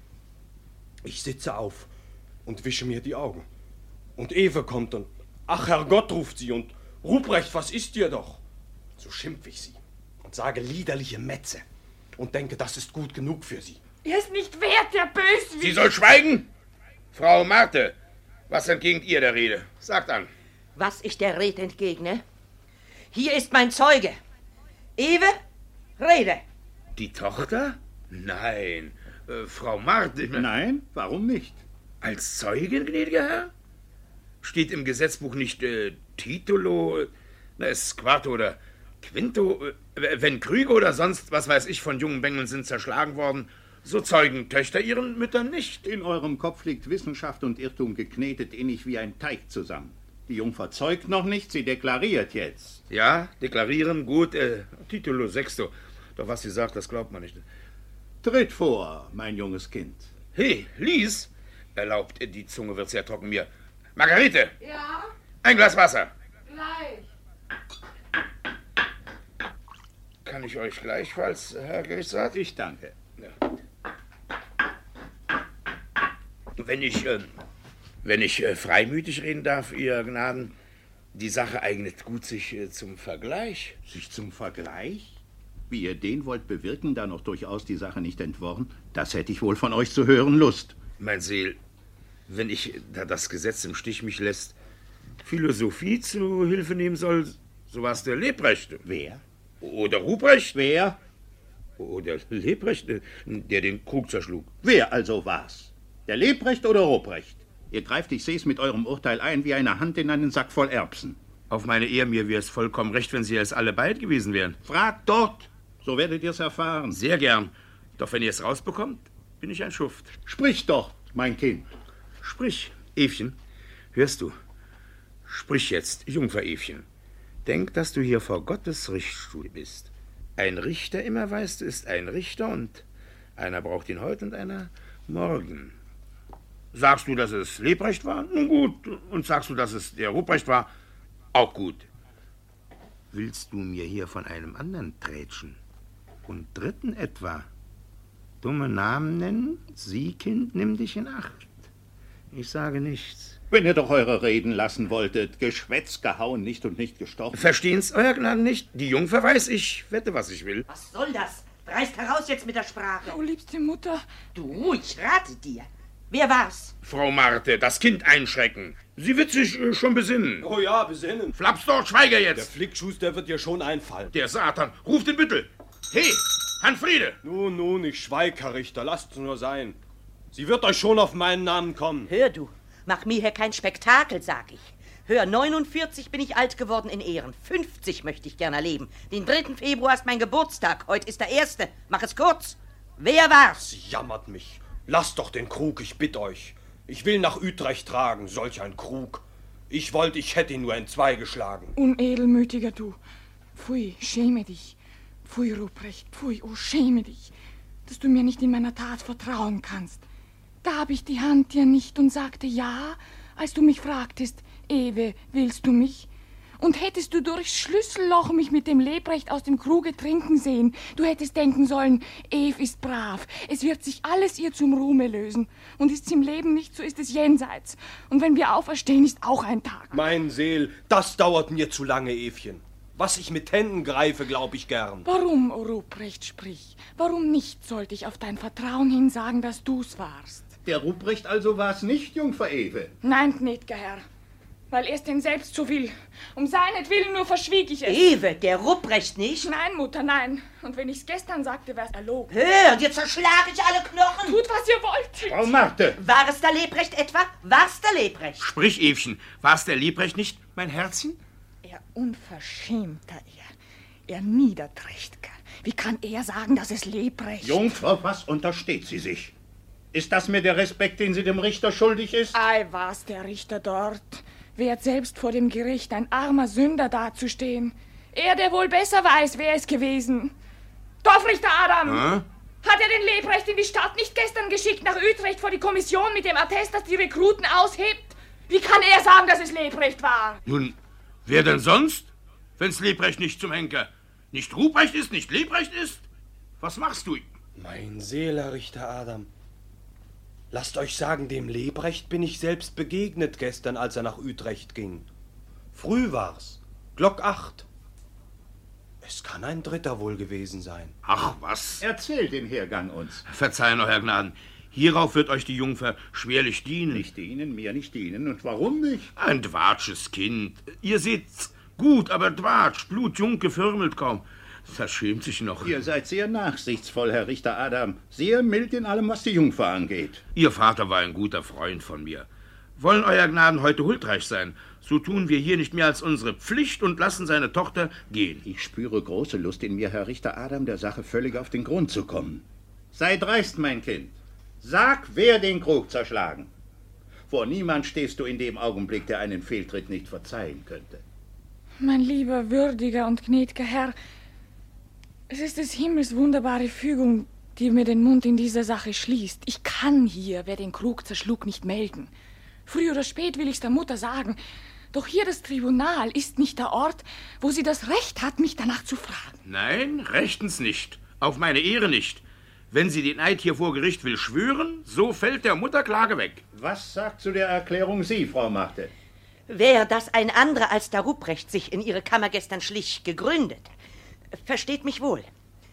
Ich sitze auf und wische mir die Augen. Und Ewe kommt und, ach Herrgott, ruft sie, und Ruprecht, was ist dir doch? So schimpf ich sie und sage liederliche Metze und denke, das ist gut genug für sie. Er ist nicht wert, der Bösewicht. Sie soll schweigen? Frau Marte, was entgegnet ihr der Rede? Sagt an. Was ich der Rede entgegne? Hier ist mein Zeuge. Ewe, rede. Die Tochter? Nein. Frau Marte... Nein, warum nicht? Als Zeugin, gnädiger Herr? Steht im Gesetzbuch nicht Titulo, Squarto oder Quinto? Wenn Krüge oder sonst, was weiß ich, von jungen Bengeln sind zerschlagen worden, so zeugen Töchter ihren Müttern nicht. In eurem Kopf liegt Wissenschaft und Irrtum geknetet innig wie ein Teig zusammen. Die Jungfer zeugt noch nicht, sie deklariert jetzt. Ja, deklarieren, gut, Titulo sexto. Doch was sie sagt, das glaubt man nicht. Tritt vor, mein junges Kind. Hey, Lies, erlaubt, die Zunge wird sehr trocken mir. Margarete! Ja? Ein Glas Wasser. Gleich. Kann ich euch gleichfalls, Herr Gerichtsrat? Ich danke. Ja. Wenn ich freimütig reden darf, Ihr Gnaden, die Sache eignet gut sich zum Vergleich. Sich zum Vergleich? Wie ihr den wollt bewirken, da noch durchaus die Sache nicht entworren, das hätte ich wohl von euch zu hören Lust. Mein Seel, wenn ich, da das Gesetz im Stich mich lässt, Philosophie zu Hilfe nehmen soll, so war's der Lebrecht. Wer? Oder Ruprecht. Wer? Oder Lebrecht, der den Krug zerschlug. Wer also war's? Der Lebrecht oder Ruprecht? Ihr greift, ich seh's, mit eurem Urteil ein wie eine Hand in einen Sack voll Erbsen. Auf meine Ehe, mir wär's vollkommen recht, wenn Sie es alle beid gewesen wären. Fragt dort, so werdet ihr's erfahren. Sehr gern. Doch wenn ihr es rausbekommt, bin ich ein Schuft. Sprich doch, mein Kind. Sprich, Evchen. Hörst du? Sprich jetzt, Jungfer Evchen. Denk, dass du hier vor Gottes Richtstuhl bist. Ein Richter, immer weißt du, ist ein Richter, und einer braucht ihn heute und einer morgen. Sagst du, dass es Lebrecht war? Nun gut. Und sagst du, dass es der Ruprecht war? Auch gut. Willst du mir hier von einem anderen trätschen? Und dritten etwa? Dumme Namen nennen? Sie, Kind, nimm dich in Acht. Ich sage nichts. Wenn ihr doch eure Reden lassen wolltet, Geschwätz gehauen, nicht und nicht gestochen. Verstehen's, euer Gnaden, nicht? Die Jungfer weiß, ich wette, was ich will. Was soll das? Reißt heraus jetzt mit der Sprache. Oh, liebste Mutter. Du, ich rate dir. Wer war's? Frau Marte, das Kind einschrecken. Sie wird sich schon besinnen. Oh ja, besinnen. Flaps dort, schweige jetzt. Der Flickschuster wird dir schon einfallen. Der Satan, ruft den Büttel. Hey, Hanfriede. Nun, ich schweig, Herr Richter, lasst's nur sein. Sie wird euch schon auf meinen Namen kommen. Hör du, mach mir hier kein Spektakel, sag ich. Hör, 49 bin ich alt geworden in Ehren. 50 möchte ich gerne erleben. Den 3. Februar ist mein Geburtstag. Heute ist der 1. Mach es kurz. Wer war's? Sie jammert mich. Lasst doch den Krug, ich bitt euch. Ich will nach Utrecht tragen, solch ein Krug. Ich wollte, ich hätte ihn nur entzwei geschlagen. Unedelmütiger du. Pfui, schäme dich. Pfui, Ruprecht, pfui, oh, schäme dich, dass du mir nicht in meiner Tat vertrauen kannst. Gab ich die Hand dir nicht und sagte ja, als du mich fragtest, Ewe, willst du mich? Und hättest du durchs Schlüsselloch mich mit dem Lebrecht aus dem Kruge trinken sehen, du hättest denken sollen, Eve ist brav. Es wird sich alles ihr zum Ruhme lösen. Und ist's im Leben nicht, so ist es jenseits. Und wenn wir auferstehen, ist auch ein Tag. Mein Seel, das dauert mir zu lange, Evchen. Was ich mit Händen greife, glaub ich gern. Warum, O Ruprecht, sprich? Warum nicht sollte ich auf dein Vertrauen hin sagen, dass du's warst? Der Ruprecht also war's nicht, Jungfer Ewe? Nein, gnäd'ger Herr. Weil er's denn selbst so will. Um seinetwillen nur verschwieg ich es. Ewe, der Ruprecht nicht? Nein, Mutter, nein. Und wenn ich's gestern sagte, wär's erlogen. Hör, und jetzt zerschlage ich alle Knochen. Tut, was ihr wollt. Frau Marthe. War es der Lebrecht etwa? War's der Lebrecht? Sprich, Evchen, war's der Lebrecht nicht, mein Herzchen? Er unverschämter, er Niederträchtger. Wie kann er sagen, dass es Lebrecht? Jungfrau, was untersteht sie sich? Ist das mir der Respekt, den sie dem Richter schuldig ist? Ei, was der Richter dort. Wehrt selbst vor dem Gericht, ein armer Sünder dazustehen. Er, der wohl besser weiß, wer es gewesen. Dorfrichter Adam! Hat er den Lebrecht in die Stadt nicht gestern geschickt nach Utrecht vor die Kommission mit dem Attest, dass die Rekruten aushebt? Wie kann er sagen, dass es Lebrecht war? Nun, wer denn sonst? Wenn's Lebrecht nicht zum Henker nicht Ruprecht ist, nicht Lebrecht ist? Was machst du? Mein Seele, Richter Adam. Lasst euch sagen, dem Lebrecht bin ich selbst begegnet gestern, als er nach Utrecht ging. Früh war's, Glock 8. Es kann ein Dritter wohl gewesen sein. Ach, was? Erzähl den Hergang uns. Verzeihen, Euer Gnaden. Hierauf wird euch die Jungfer schwerlich dienen. Nicht dienen, mir nicht dienen. Und warum nicht? Ein dwatsches Kind. Ihr seht's gut, aber dwatsch, blutjung, gefirmelt kaum. Das schämt sich noch. Ihr seid sehr nachsichtsvoll, Herr Richter Adam. Sehr mild in allem, was die Jungfer angeht. Ihr Vater war ein guter Freund von mir. Wollen Euer Gnaden heute huldreich sein, so tun wir hier nicht mehr als unsere Pflicht und lassen seine Tochter gehen. Ich spüre große Lust in mir, Herr Richter Adam, der Sache völlig auf den Grund zu kommen. Sei dreist, mein Kind. Sag, wer den Krug zerschlagen. Vor niemand stehst du in dem Augenblick, der einen Fehltritt nicht verzeihen könnte. Mein lieber, würdiger und gnäd'ger Herr, es ist des Himmels wunderbare Fügung, die mir den Mund in dieser Sache schließt. Ich kann hier, wer den Krug zerschlug, nicht melden. Früh oder spät will ich's der Mutter sagen. Doch hier das Tribunal ist nicht der Ort, wo sie das Recht hat, mich danach zu fragen. Nein, rechtens nicht. Auf meine Ehre nicht. Wenn sie den Eid hier vor Gericht will schwören, so fällt der Mutter Klage weg. Was sagt zu der Erklärung Sie, Frau Marthe? Wer, dass ein anderer als der Ruprecht sich in ihre Kammer gestern schlich, gegründet, versteht mich wohl.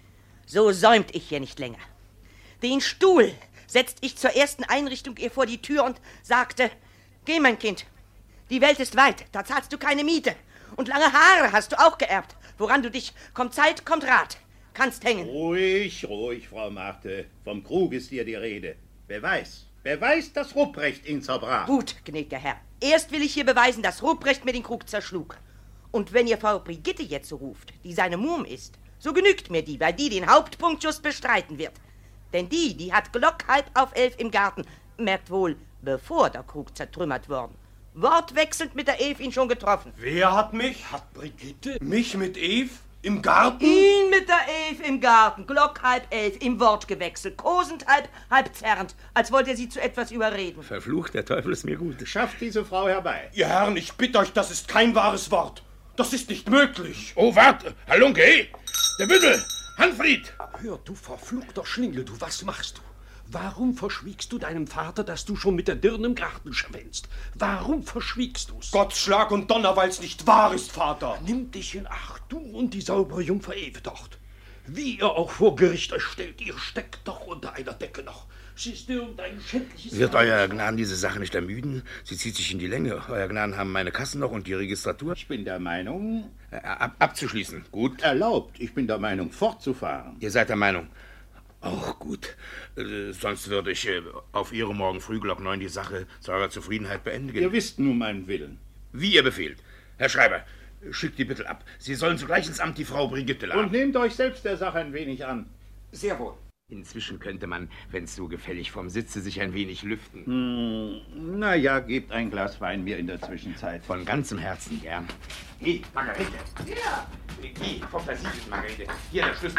So säumt ich hier nicht länger. Den Stuhl setzt ich zur ersten Einrichtung ihr vor die Tür und sagte, geh, mein Kind, die Welt ist weit, da zahlst du keine Miete. Und lange Haare hast du auch geerbt, woran du dich, kommt Zeit, kommt Rat, kannst hängen. Ruhig, ruhig, Frau Marthe. Vom Krug ist hier die Rede. Wer weiß, dass Ruprecht ihn zerbrach. Gut, gnädiger Herr. Erst will ich hier beweisen, dass Ruprecht mir den Krug zerschlug. Und wenn ihr Frau Brigitte jetzt so ruft, die seine Muhm ist, so genügt mir die, weil die den Hauptpunkt just bestreiten wird. Denn die hat Glock 10:30 im Garten, merkt wohl, bevor der Krug zertrümmert worden. Wortwechselnd mit der Eve ihn schon getroffen. Wer hat mich? Hat Brigitte? Mich mit Eve? Im Garten? Ihn mit der Eve im Garten, Glock 10:30, im Wort gewechselt, kosend halb zerrend, als wollte er sie zu etwas überreden. Verflucht, der Teufel ist mir gut. Schafft diese Frau herbei. Ihr Herren, ich bitte euch, das ist kein wahres Wort. Das ist nicht möglich. Oh, warte, Halunke, hey! Der Bündel, Hanfried! Hör, du verfluchter Schlingel, du, was machst du? Warum verschwiegst du deinem Vater, dass du schon mit der Dirn im Garten schwänzt? Warum verschwiegst du's? Gott, Schlag und Donner, weil's nicht wahr ist, Vater. Nimm dich in Acht, du und die saubere Jungfer Eve dort. Wie ihr auch vor Gericht euch stellt, ihr steckt doch unter einer Decke noch. Siehst du irgendein schändliches... Wird Euer Gnaden diese Sache nicht ermüden? Sie zieht sich in die Länge. Euer Gnaden haben meine Kassen noch und die Registratur. Ich bin der Meinung... abzuschließen, gut. Erlaubt. Ich bin der Meinung, fortzufahren. Ihr seid der Meinung. Auch gut. Sonst würde ich auf Ihre morgen früh Glock 9 die Sache zu eurer Zufriedenheit beendigen. Ihr wisst nun meinen Willen. Wie ihr befehlt. Herr Schreiber, schickt die Bittel ab. Sie sollen sogleich ins Amt die Frau Brigitte laden. Und nehmt euch selbst der Sache ein wenig an. Sehr wohl. Inzwischen könnte man, wenn's so gefällig vom Sitze, sich ein wenig lüften. Na ja, gebt ein Glas Wein mir in der Zwischenzeit. Von ganzem Herzen gern. Hey, Margarete. Ja. Geh, Tochter Siegel, Margarete. Hier der Schlüssel.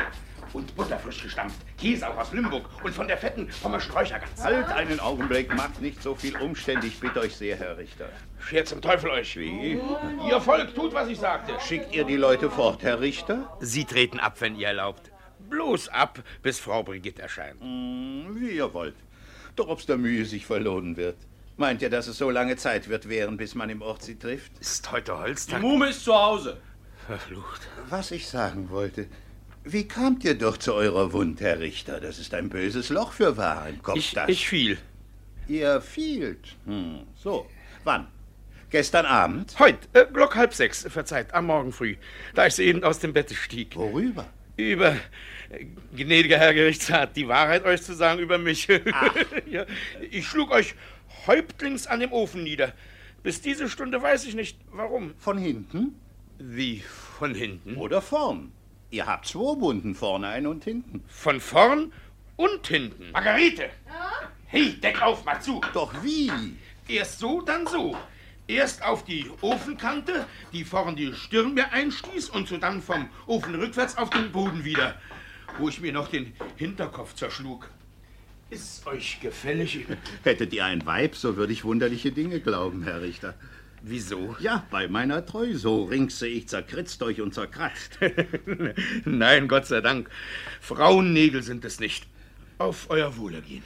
Und butterfrisch gestampft. Käse auch aus Limburg und von der fetten pommerschen Räuchergans. Halt einen Augenblick, macht nicht so viel umständlich, ich bitte euch sehr, Herr Richter. Scher zum Teufel euch. Wie? Ihr Volk tut, was ich sagte. Schickt ihr die Leute fort, Herr Richter? Sie treten ab, wenn ihr erlaubt. Bloß ab, bis Frau Brigitte erscheint. Wie ihr wollt. Doch ob's der Mühe sich verlohnen wird. Meint ihr, dass es so lange Zeit wird währen, bis man im Ort sie trifft? Ist heute Holztag? Die Muhme ist zu Hause. Verflucht. Was ich sagen wollte, wie kamt ihr doch zu eurer Wund, Herr Richter? Das ist ein böses Loch für wahr im Kopf. Ich fiel. Ihr fielt? So. Wann? Gestern Abend? Heute, Glock 5:30, verzeiht, am Morgen früh, da ich soeben aus dem Bette stieg. Worüber? Über, gnädiger Herr Gerichtsrat, die Wahrheit euch zu sagen über mich. Ja, ich schlug euch häuptlings an dem Ofen nieder. Bis diese Stunde weiß ich nicht, warum. Von hinten? Wie, von hinten? Oder vorn? Ihr habt 2 Wunden, vorne eine und hinten. Von vorn und hinten. Margarete! Ja? Hey, deck auf, mach zu! Doch wie? Erst so, dann so. Erst auf die Ofenkante, die vorn die Stirn mir einstieß und sodann vom Ofen rückwärts auf den Boden wieder, wo ich mir noch den Hinterkopf zerschlug. Ist euch gefällig? Hättet ihr ein Weib, so würde ich wunderliche Dinge glauben, Herr Richter. Wieso? Ja, bei meiner Treu, so ringse ich zerkritzt euch und zerkratzt. Nein, Gott sei Dank. Frauennägel sind es nicht. Auf euer Wohlergehen.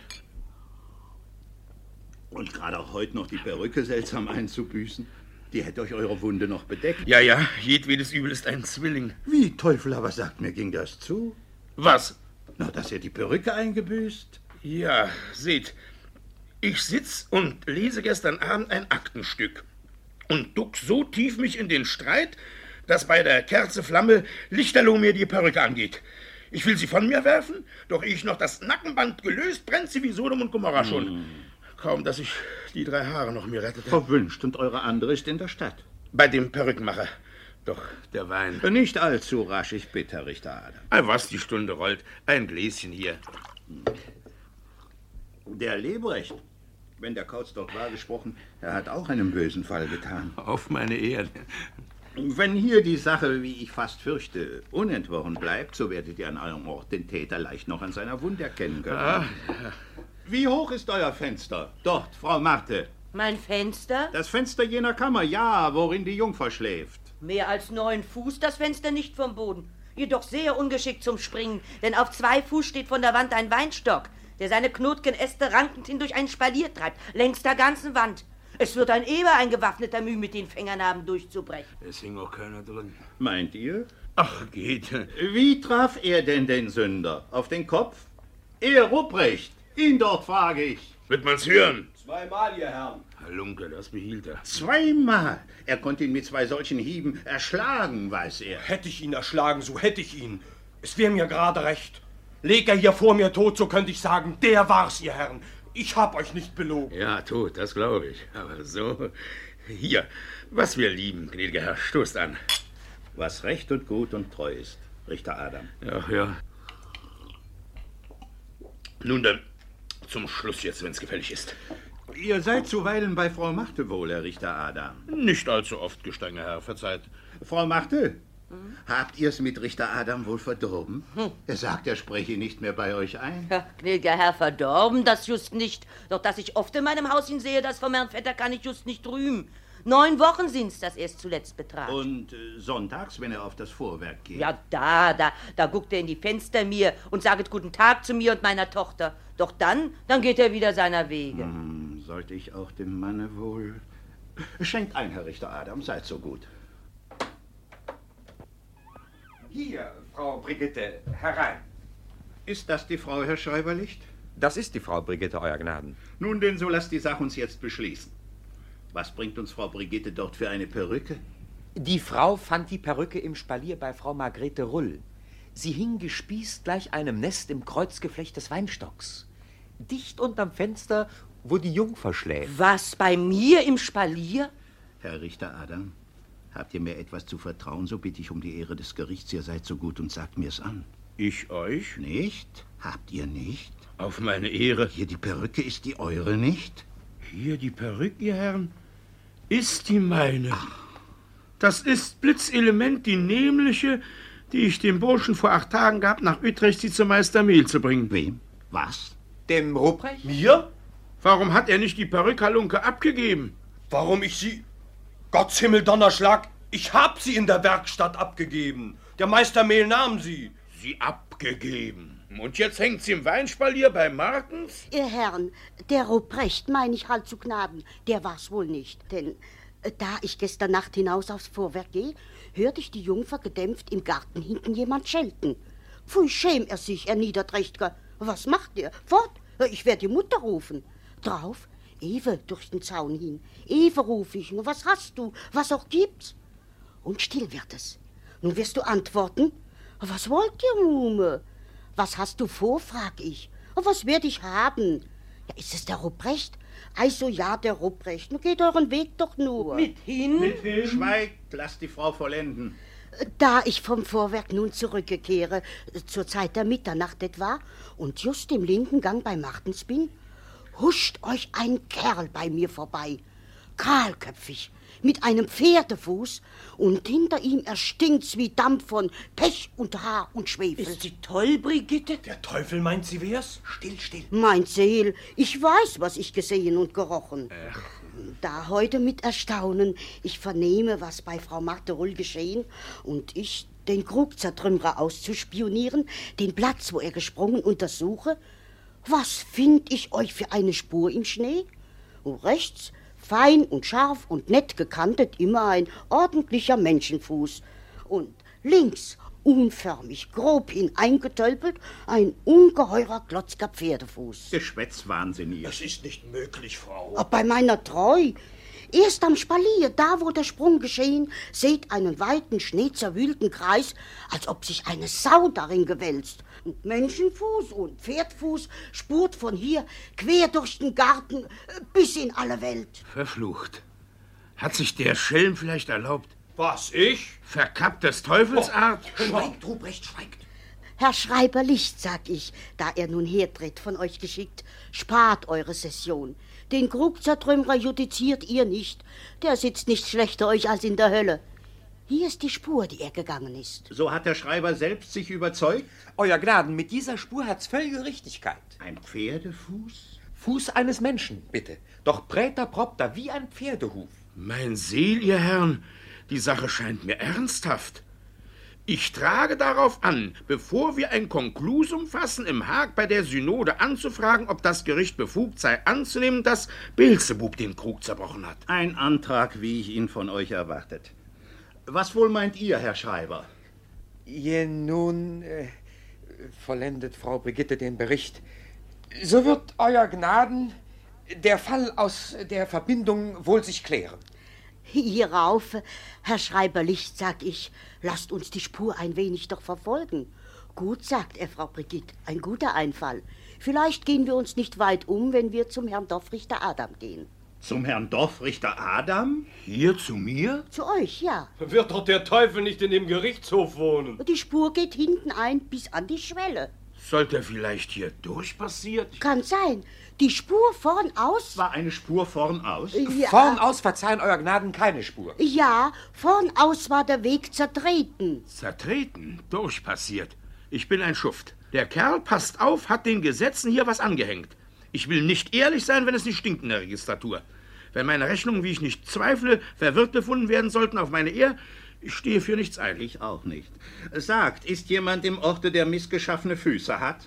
Und gerade auch heute noch die Perücke seltsam einzubüßen. Die hätte euch eure Wunde noch bedeckt. Ja, jedwedes Übel ist ein Zwilling. Wie, Teufel, aber sagt mir, ging das zu? Was? Na, dass ihr die Perücke eingebüßt? Ja, seht, ich sitz und lese gestern Abend ein Aktenstück und duck so tief mich in den Streit, dass bei der Kerzeflamme lichterloh mir die Perücke angeht. Ich will sie von mir werfen, doch ehe ich noch das Nackenband gelöst, brennt sie wie Sodom und Gomorra schon. Kaum, dass ich die 3 Haare noch mir rettete. Verwünscht, und eure andere ist in der Stadt. Bei dem Perückenmacher. Doch der Wein. Nicht allzu rasch, ich bitte, Herr Richter Adam. Was die Stunde rollt. Ein Gläschen hier. Der Lebrecht, wenn der Kauz doch wahr gesprochen, er hat auch einen bösen Fall getan. Auf meine Erde. Wenn hier die Sache, wie ich fast fürchte, unentworren bleibt, so werdet ihr an eurem Ort den Täter leicht noch an seiner Wunde erkennen können. Ja. Wie hoch ist euer Fenster? Dort, Frau Marthe. Mein Fenster? Das Fenster jener Kammer, ja, worin die Jungfer schläft. Mehr als 9 Fuß das Fenster nicht vom Boden. Jedoch sehr ungeschickt zum Springen, denn auf 2 Fuß steht von der Wand ein Weinstock, der seine knotgen Äste rankend hin durch ein Spalier treibt, längs der ganzen Wand. Es wird ein Eber ein gewaffneter Mühe mit den Fängern haben, durchzubrechen. Es hing auch keiner drin. Meint ihr? Ach, geht. Wie traf er denn den Sünder? Auf den Kopf? Er, Rupprecht. Ihn dort frage ich. Wird man's hören? 2-mal, ihr Herren. Herr Lunke, das behielt er. 2-mal? Er konnte ihn mit 2 solchen Hieben erschlagen, weiß er. Hätte ich ihn erschlagen, so hätte ich ihn. Es wäre mir gerade recht. Leg er hier vor mir tot, so könnte ich sagen, der war's, ihr Herren. Ich hab euch nicht belogen. Ja, tot, das glaube ich. Aber so... Hier, was wir lieben, gnädiger Herr, stoßt an. Was recht und gut und treu ist, Richter Adam. Ja. Nun dann, zum Schluss jetzt, wenn's gefällig ist. Ihr seid zuweilen bei Frau Marthe wohl, Herr Richter Adam. Nicht allzu oft, gestrenger Herr, verzeiht. Frau Marthe, habt ihr's mit Richter Adam wohl verdorben? Er sagt, er spreche nicht mehr bei euch ein. Ja, gnädiger Herr, verdorben, das just nicht. Doch dass ich oft in meinem Haus ihn sehe, das vom Herrn Vetter kann ich just nicht rühmen. 9 Wochen sind's, das erst zuletzt betrat. Und sonntags, wenn er auf das Vorwerk geht? Ja, da guckt er in die Fenster mir und saget guten Tag zu mir und meiner Tochter. Doch dann geht er wieder seiner Wege. Sollte ich auch dem Manne wohl... Schenkt ein, Herr Richter Adam, seid so gut. Hier, Frau Brigitte, herein. Ist das die Frau, Herr Schreiberlicht? Das ist die Frau Brigitte, Euer Gnaden. Nun denn, so lasst die Sache uns jetzt beschließen. Was bringt uns Frau Brigitte dort für eine Perücke? Die Frau fand die Perücke im Spalier bei Frau Margrete Rull. Sie hing gespießt gleich einem Nest im Kreuzgeflecht des Weinstocks. Dicht unterm Fenster, wo die Jungfer schläft. Was, bei mir im Spalier? Herr Richter Adam, habt ihr mir etwas zu vertrauen, so bitte ich um die Ehre des Gerichts. Ihr seid so gut und sagt mir's an. Ich euch? Nicht? Habt ihr nicht? Auf meine Ehre. Hier die Perücke, ist die eure nicht? Hier die Perücke, ihr Herren? Ist die meine. Das ist Blitzelement, die nämliche, die ich dem Burschen vor 8 Tagen gab, nach Utrecht sie zu Meister Mehl zu bringen. Wem? Was? Dem Ruprecht? Mir? Warum hat er nicht die Perücke Halunke abgegeben? Warum ich sie... Gottes Himmel, Donnerschlag, ich hab sie in der Werkstatt abgegeben. Der Meister Mehl nahm sie. Sie abgegeben? Und jetzt hängt sie im Weinspalier bei Martens? Ihr Herrn, der Ruprecht, mein ich halt zu Gnaden, der war's wohl nicht. Denn da ich gestern Nacht hinaus aufs Vorwerk gehe, hörte ich die Jungfer gedämpft im Garten hinten jemand schelten. Pfui, schäm er sich, er Niederträchtger. Was macht ihr? Fort, ich werde die Mutter rufen. Drauf, Ewe durch den Zaun hin. Ewe ruf ich, nur was hast du, was auch gibt's? Und still wird es. Nun wirst du antworten, was wollt ihr, Muhme? Was hast du vor, frag ich. Was werd ich haben? Ja, ist es der Ruprecht? Also ja, der Ruprecht. Nun geht euren Weg doch nur. Mithin? Schweigt, lasst die Frau vollenden. Da ich vom Vorwerk nun zurückkehre, zur Zeit der Mitternacht etwa, und just im Lindengang bei Martens bin, huscht euch ein Kerl bei mir vorbei, kahlköpfig, mit einem Pferdefuß, und hinter ihm erstinkt's wie Dampf von Pech und Haar und Schwefel. Ist sie toll, Brigitte? Der Teufel meint, sie wär's? Still, still. Mein Seel, ich weiß, was ich gesehen und gerochen. Da heute mit Erstaunen ich vernehme, was bei Frau Marterull geschehen, und ich, den Krugzertrümmerer auszuspionieren, den Platz, wo er gesprungen, untersuche, was find ich euch für eine Spur im Schnee? Und rechts, fein und scharf und nett gekantet, immer ein ordentlicher Menschenfuß. Und links, unförmig, grob hineingetölpelt, ein ungeheurer klotzger Pferdefuß. Geschwätzwahnsinnig. Das ist nicht möglich, Frau. Auch bei meiner Treu. Erst am Spalier, da wo der Sprung geschehen, seht einen weiten, schneezerwühlten Kreis, als ob sich eine Sau darin gewälzt. Und Menschenfuß und Pferdfuß spurt von hier quer durch den Garten bis in alle Welt. Verflucht. Hat sich der Schelm vielleicht erlaubt? Was, ich? Verkappt des Teufelsart? Schweigt, Ruprecht, schweigt. Herr Schreiber Licht, sag ich, da er nun hertritt, von euch geschickt, spart eure Session. Den Krugzertrümmerer judiziert ihr nicht. Der sitzt nicht schlechter euch als in der Hölle. Hier ist die Spur, die er gegangen ist. So hat der Schreiber selbst sich überzeugt? Euer Gnaden, mit dieser Spur hat's völlige Richtigkeit. Ein Pferdefuß? Fuß eines Menschen, bitte. Doch präter propter wie ein Pferdehuf. Mein Seel, ihr Herrn, die Sache scheint mir ernsthaft. Ich trage darauf an, bevor wir ein Konklusum fassen, im Haag bei der Synode anzufragen, ob das Gericht befugt sei, anzunehmen, dass Beelzebub den Krug zerbrochen hat. Ein Antrag, wie ich ihn von euch erwartet. Was wohl meint ihr, Herr Schreiber? Je nun, vollendet Frau Brigitte den Bericht, so wird Euer Gnaden der Fall aus der Verbindung wohl sich klären. Hierauf, Herr Schreiber Licht, sag ich, lasst uns die Spur ein wenig doch verfolgen. Gut, sagt er, Frau Brigitte, ein guter Einfall. Vielleicht gehen wir uns nicht weit wenn wir zum Herrn Dorfrichter Adam gehen. Zum Herrn Dorfrichter Adam? Hier zu mir? Zu euch, ja. Wird doch der Teufel nicht in dem Gerichtshof wohnen? Die Spur geht hinten ein bis an die Schwelle. Sollte er vielleicht hier durchpassiert? Kann sein. Die Spur vorn aus... War eine Spur vorn aus? Ja. Vorn aus verzeihen Euer Gnaden keine Spur. Ja, vorn aus war der Weg zertreten. Zertreten? Durchpassiert. Ich bin ein Schuft. Der Kerl, passt auf, hat den Gesetzen hier was angehängt. Ich will nicht ehrlich sein, wenn es nicht stinkt in der Registratur. Wenn meine Rechnungen, wie ich nicht zweifle, verwirrt befunden werden sollten auf meine Ehr, ich stehe für nichts ein. Ich auch nicht. Sagt, ist jemand im Orte, der missgeschaffene Füße hat?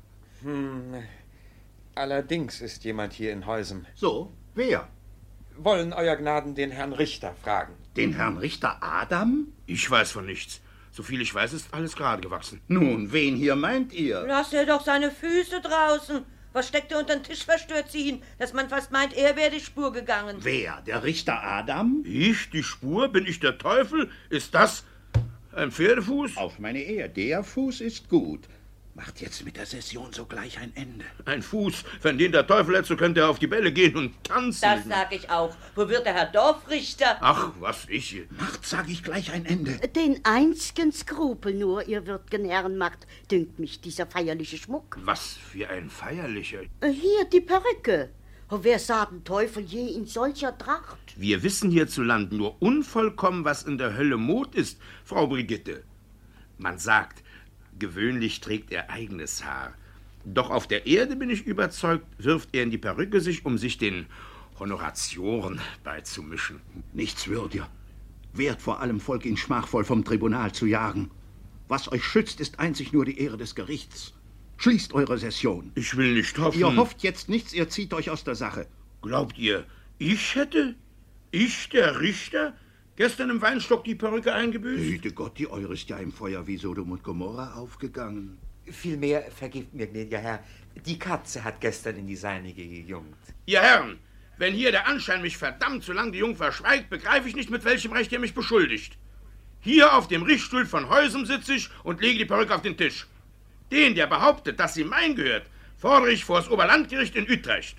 Allerdings ist jemand hier in Häusem. So, wer? Wollen Euer Gnaden den Herrn Richter fragen? Den Herrn Richter Adam? Ich weiß von nichts. Soviel ich weiß, ist alles gerade gewachsen. Nun, wen hier meint ihr? Lass er doch seine Füße draußen. Was steckt er unter den Tisch verstört sie ihn, dass man fast meint, er wäre die Spur gegangen? Wer? Der Richter Adam? Ich? Die Spur? Bin ich der Teufel? Ist das ein Pferdefuß? Auf meine Ehe, der Fuß ist gut. Macht jetzt mit der Session sogleich ein Ende. Ein Fuß, wenn den der Teufel hätte, so könnte er auf die Bälle gehen und tanzen. Das sag ich auch. Wo wird der Herr Dorfrichter? Ach, was ich. Macht, sag ich gleich ein Ende. Den einzigen Skrupel nur, ihr würdgen Herren macht, dünkt mich dieser feierliche Schmuck. Was für ein feierlicher. Hier die Perücke. Wer sah den Teufel je in solcher Tracht? Wir wissen hierzulande nur unvollkommen, was in der Hölle Mode ist, Frau Brigitte. Man sagt, gewöhnlich trägt er eigenes Haar. Doch auf der Erde, bin ich überzeugt, wirft er in die Perücke sich, um sich den Honoratioren beizumischen. Nichtswürdiger. Wehrt vor allem Volk ihn schmachvoll vom Tribunal zu jagen. Was euch schützt, ist einzig nur die Ehre des Gerichts. Schließt eure Session. Ich will nicht hoffen. Ihr hofft jetzt nichts, ihr zieht euch aus der Sache. Glaubt ihr, ich hätte, ich, der Richter, gestern im Weinstock die Perücke eingebüßt? Hüte Gott, die eure ist ja im Feuer wie Sodom und Gomorra aufgegangen. Vielmehr, vergibt mir, gnädiger Herr, die Katze hat gestern in die seinige gejungt. Ihr Herren, wenn hier der Anschein mich verdammt, solange die Jungfer schweigt, begreife ich nicht, mit welchem Recht ihr mich beschuldigt. Hier auf dem Richtstuhl von Heusum sitze ich und lege die Perücke auf den Tisch. Den, der behauptet, dass sie mein gehört, fordere ich vor das Oberlandgericht in Utrecht.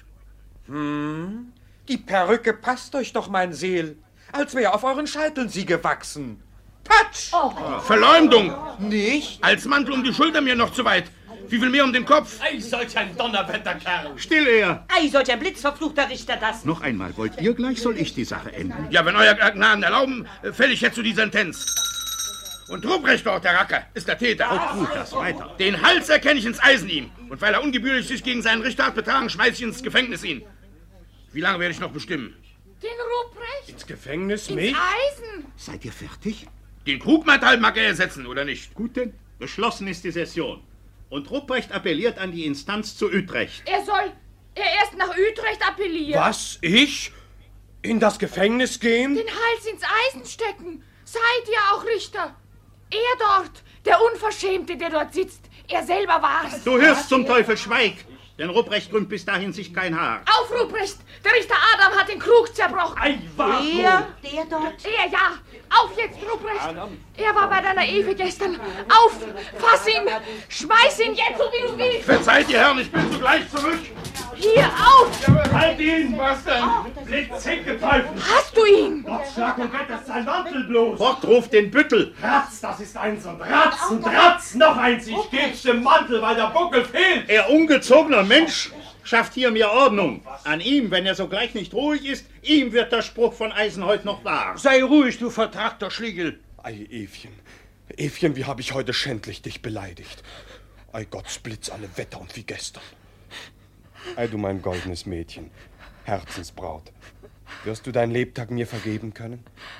Die Perücke passt euch doch, mein Seel, als wäre auf euren Scheiteln sie gewachsen. Patsch! Verleumdung! Nicht? Als Mantel um die Schulter mir noch zu weit. Wie viel mehr um den Kopf? Ei, solch ein Donnerwetterkerl! Still, er! Ei, solch ein blitzverfluchter Richter das! Noch einmal, wollt ihr gleich, soll ich die Sache enden? Ja, wenn euer Gnaden erlauben, fäll ich jetzt zu die Sentenz. Und Ruprecht dort, der Racker, ist der Täter. Oh, gut, das weiter. Den Hals erkenne ich ins Eisen ihm. Und weil er ungebührlich sich gegen seinen Richter hat betragen, schmeiß ich ins Gefängnis ihn. Wie lange werde ich noch bestimmen? Den Ruprecht? Ins Gefängnis, Ins mich? Eisen? Seid ihr fertig? Den Krugmantel mag er ersetzen, oder nicht? Gut denn, beschlossen ist die Session. Und Ruprecht appelliert an die Instanz zu Utrecht. Er soll erst nach Utrecht appellieren. Was? Ich? In das Gefängnis gehen? Den Hals ins Eisen stecken. Seid ihr auch Richter? Er dort, der Unverschämte, der dort sitzt, er selber war's. Du hörst zum Teufel, schweig! Denn Ruprecht krümmt bis dahin sich kein Haar. Auf, Ruprecht! Der Richter Adam hat den Krug zerbrochen. Ei, was? Der dort? Er, ja. Auf jetzt, Ruprecht! Er war bei deiner Ewe gestern. Auf! Fass ihn! Schmeiß ihn jetzt, so wie du willst! Verzeiht, ihr Herren, ich bin sogleich zurück. Hier, auf! Halt ihn! Was denn? Blitzhicketeufel! Hast du ihn? Gott, Schlag und Gott, das ist sein Mantel bloß! Fort, ruft den Büttel! Ratz, das ist eins und Ratz und Ratz! Noch eins, ich geb's dem Mantel, weil der Buckel fehlt! Er ungezogener Mensch schafft hier mir Ordnung. An ihm, wenn er sogleich nicht ruhig ist, ihm wird der Spruch von Eisen heute noch wahr. Sei ruhig, du vertragter Schliegel! Ei, Evchen. Evchen, wie hab ich heute schändlich dich beleidigt. Ei, Gottes Blitz, alle Wetter und wie gestern. Ei, du mein goldenes Mädchen, Herzensbraut. Wirst du dein Lebtag mir vergeben können?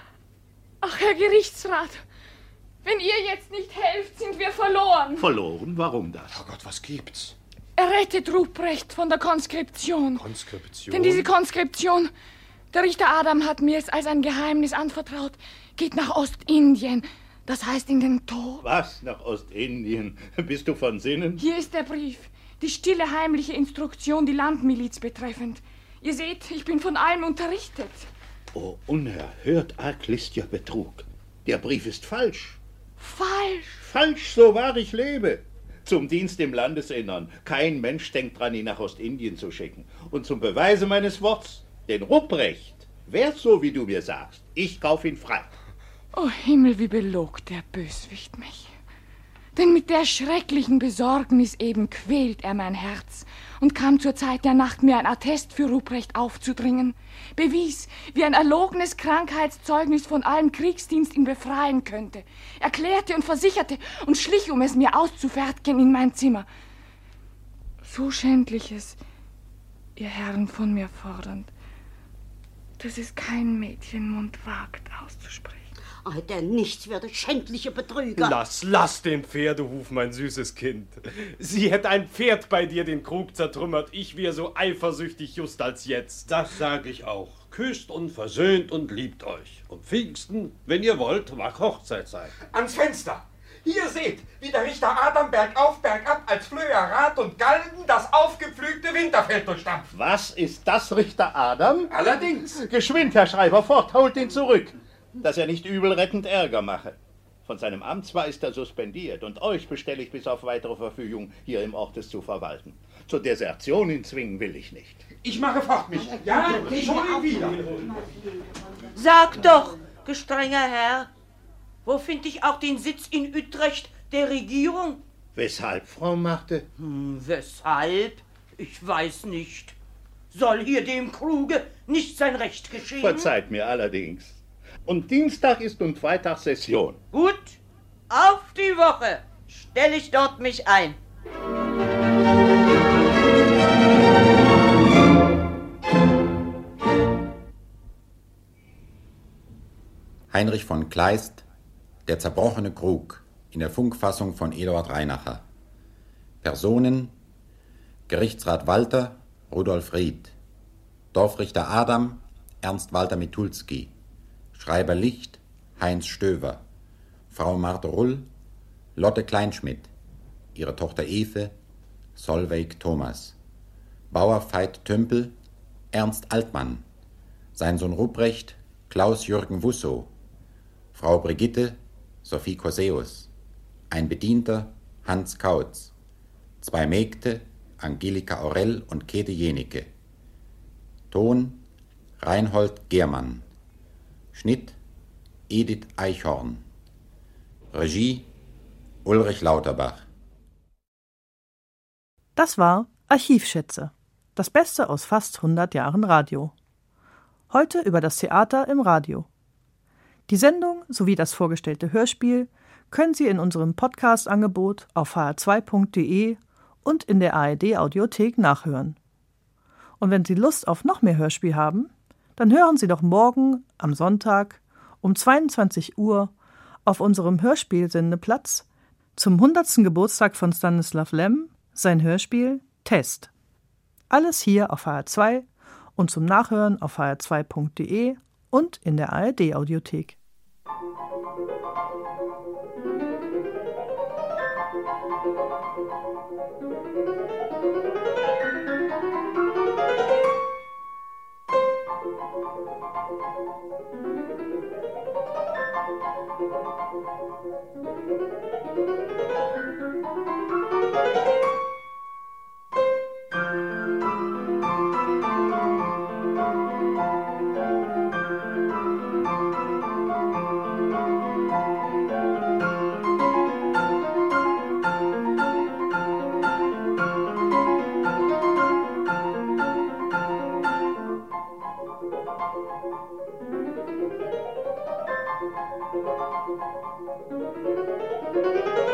Ach, Herr Gerichtsrat, wenn ihr jetzt nicht helft, sind wir verloren. Verloren? Warum das? Oh Gott, was gibt's? Errettet Ruprecht von der Konskription. Konskription? Denn diese Konskription, der Richter Adam hat mir es als ein Geheimnis anvertraut, geht nach Ostindien, das heißt in den Tod. Was? Nach Ostindien? Bist du von Sinnen? Hier ist der Brief, die stille, heimliche Instruktion, die Landmiliz betreffend. Ihr seht, ich bin von allem unterrichtet. Oh, unerhört arglistiger Betrug. Der Brief ist falsch. Falsch? Falsch, so wahr ich lebe. Zum Dienst im Landesinnern. Kein Mensch denkt dran, ihn nach Ostindien zu schicken. Und zum Beweise meines Worts, den Ruprecht, wär's so, wie du mir sagst. Ich kauf ihn frei. Oh Himmel, wie belog der Böswicht mich. Denn mit der schrecklichen Besorgnis eben quält er mein Herz und kam zur Zeit der Nacht, mir ein Attest für Ruprecht aufzudringen, bewies, wie ein erlogenes Krankheitszeugnis von allem Kriegsdienst ihn befreien könnte, erklärte und versicherte und schlich, um es mir auszufertigen, in mein Zimmer. So Schändliches, ihr Herren von mir fordernd, dass es kein Mädchenmund wagt auszusprechen. Oh, der nichtswürdige, schändliche Betrüger. Lass den Pferdehuf, mein süßes Kind. Sie hätte ein Pferd bei dir den Krug zertrümmert. Ich wär so eifersüchtig just als jetzt. Das sag ich auch. Küsst und versöhnt und liebt euch. Und Pfingsten, wenn ihr wollt, mag Hochzeit sein. Ans Fenster! Hier seht, wie der Richter Adam bergauf, bergab als Flöher, Rad und Galgen das aufgepflügte Winterfeld durchstampft. Was ist das, Richter Adam? Allerdings. Geschwind, Herr Schreiber, fort, holt ihn zurück, dass er nicht übelrettend Ärger mache. Von seinem Amt zwar ist er suspendiert, und euch bestelle ich bis auf weitere Verfügung, hier im Ortes zu verwalten. Zur Desertion ihn zwingen will ich nicht. Ich mache fort mich. Ja, ich hole ihn wieder. Sag doch, gestrenger Herr, wo find ich auch den Sitz in Utrecht der Regierung? Weshalb, Frau Marthe? Weshalb? Ich weiß nicht. Soll hier dem Kruge nicht sein Recht geschehen? Verzeiht mir allerdings. Und Dienstag ist und Freitag Session. Gut, Auf die Woche stelle ich dort mich ein. Heinrich von Kleist, Der zerbrochene Krug, in der Funkfassung von Eduard Reinacher. Personen: Gerichtsrat Walter, Rudolf Ried. Dorfrichter Adam, Ernst Walter Mitulski. Schreiber Licht, Heinz Stöver. Frau Marthe Rull, Lotte Kleinschmidt. Ihre Tochter Eve, Solveig Thomas. Bauer Veit Tümpel, Ernst Altmann. Sein Sohn Ruprecht, Klaus-Jürgen Wussow. Frau Brigitte, Sophie Koseus. Ein Bedienter, Hans Kautz. 2 Mägde, Angelika Aurell und Käthe Jenecke. Ton, Reinhold Gehrmann. Schnitt, Edith Eichhorn. Regie, Ulrich Lauterbach. Das war Archivschätze, das Beste aus fast 100 Jahren Radio. Heute über das Theater im Radio. Die Sendung sowie das vorgestellte Hörspiel können Sie in unserem Podcast-Angebot auf hr2.de und in der ARD-Audiothek nachhören. Und wenn Sie Lust auf noch mehr Hörspiel haben, dann hören Sie doch morgen am Sonntag um 22 Uhr auf unserem Hörspielsendeplatz zum 100. Geburtstag von Stanislav Lem sein Hörspiel Test. Alles hier auf HR2 und zum Nachhören auf hr2.de und in der ARD-Audiothek. Thank you.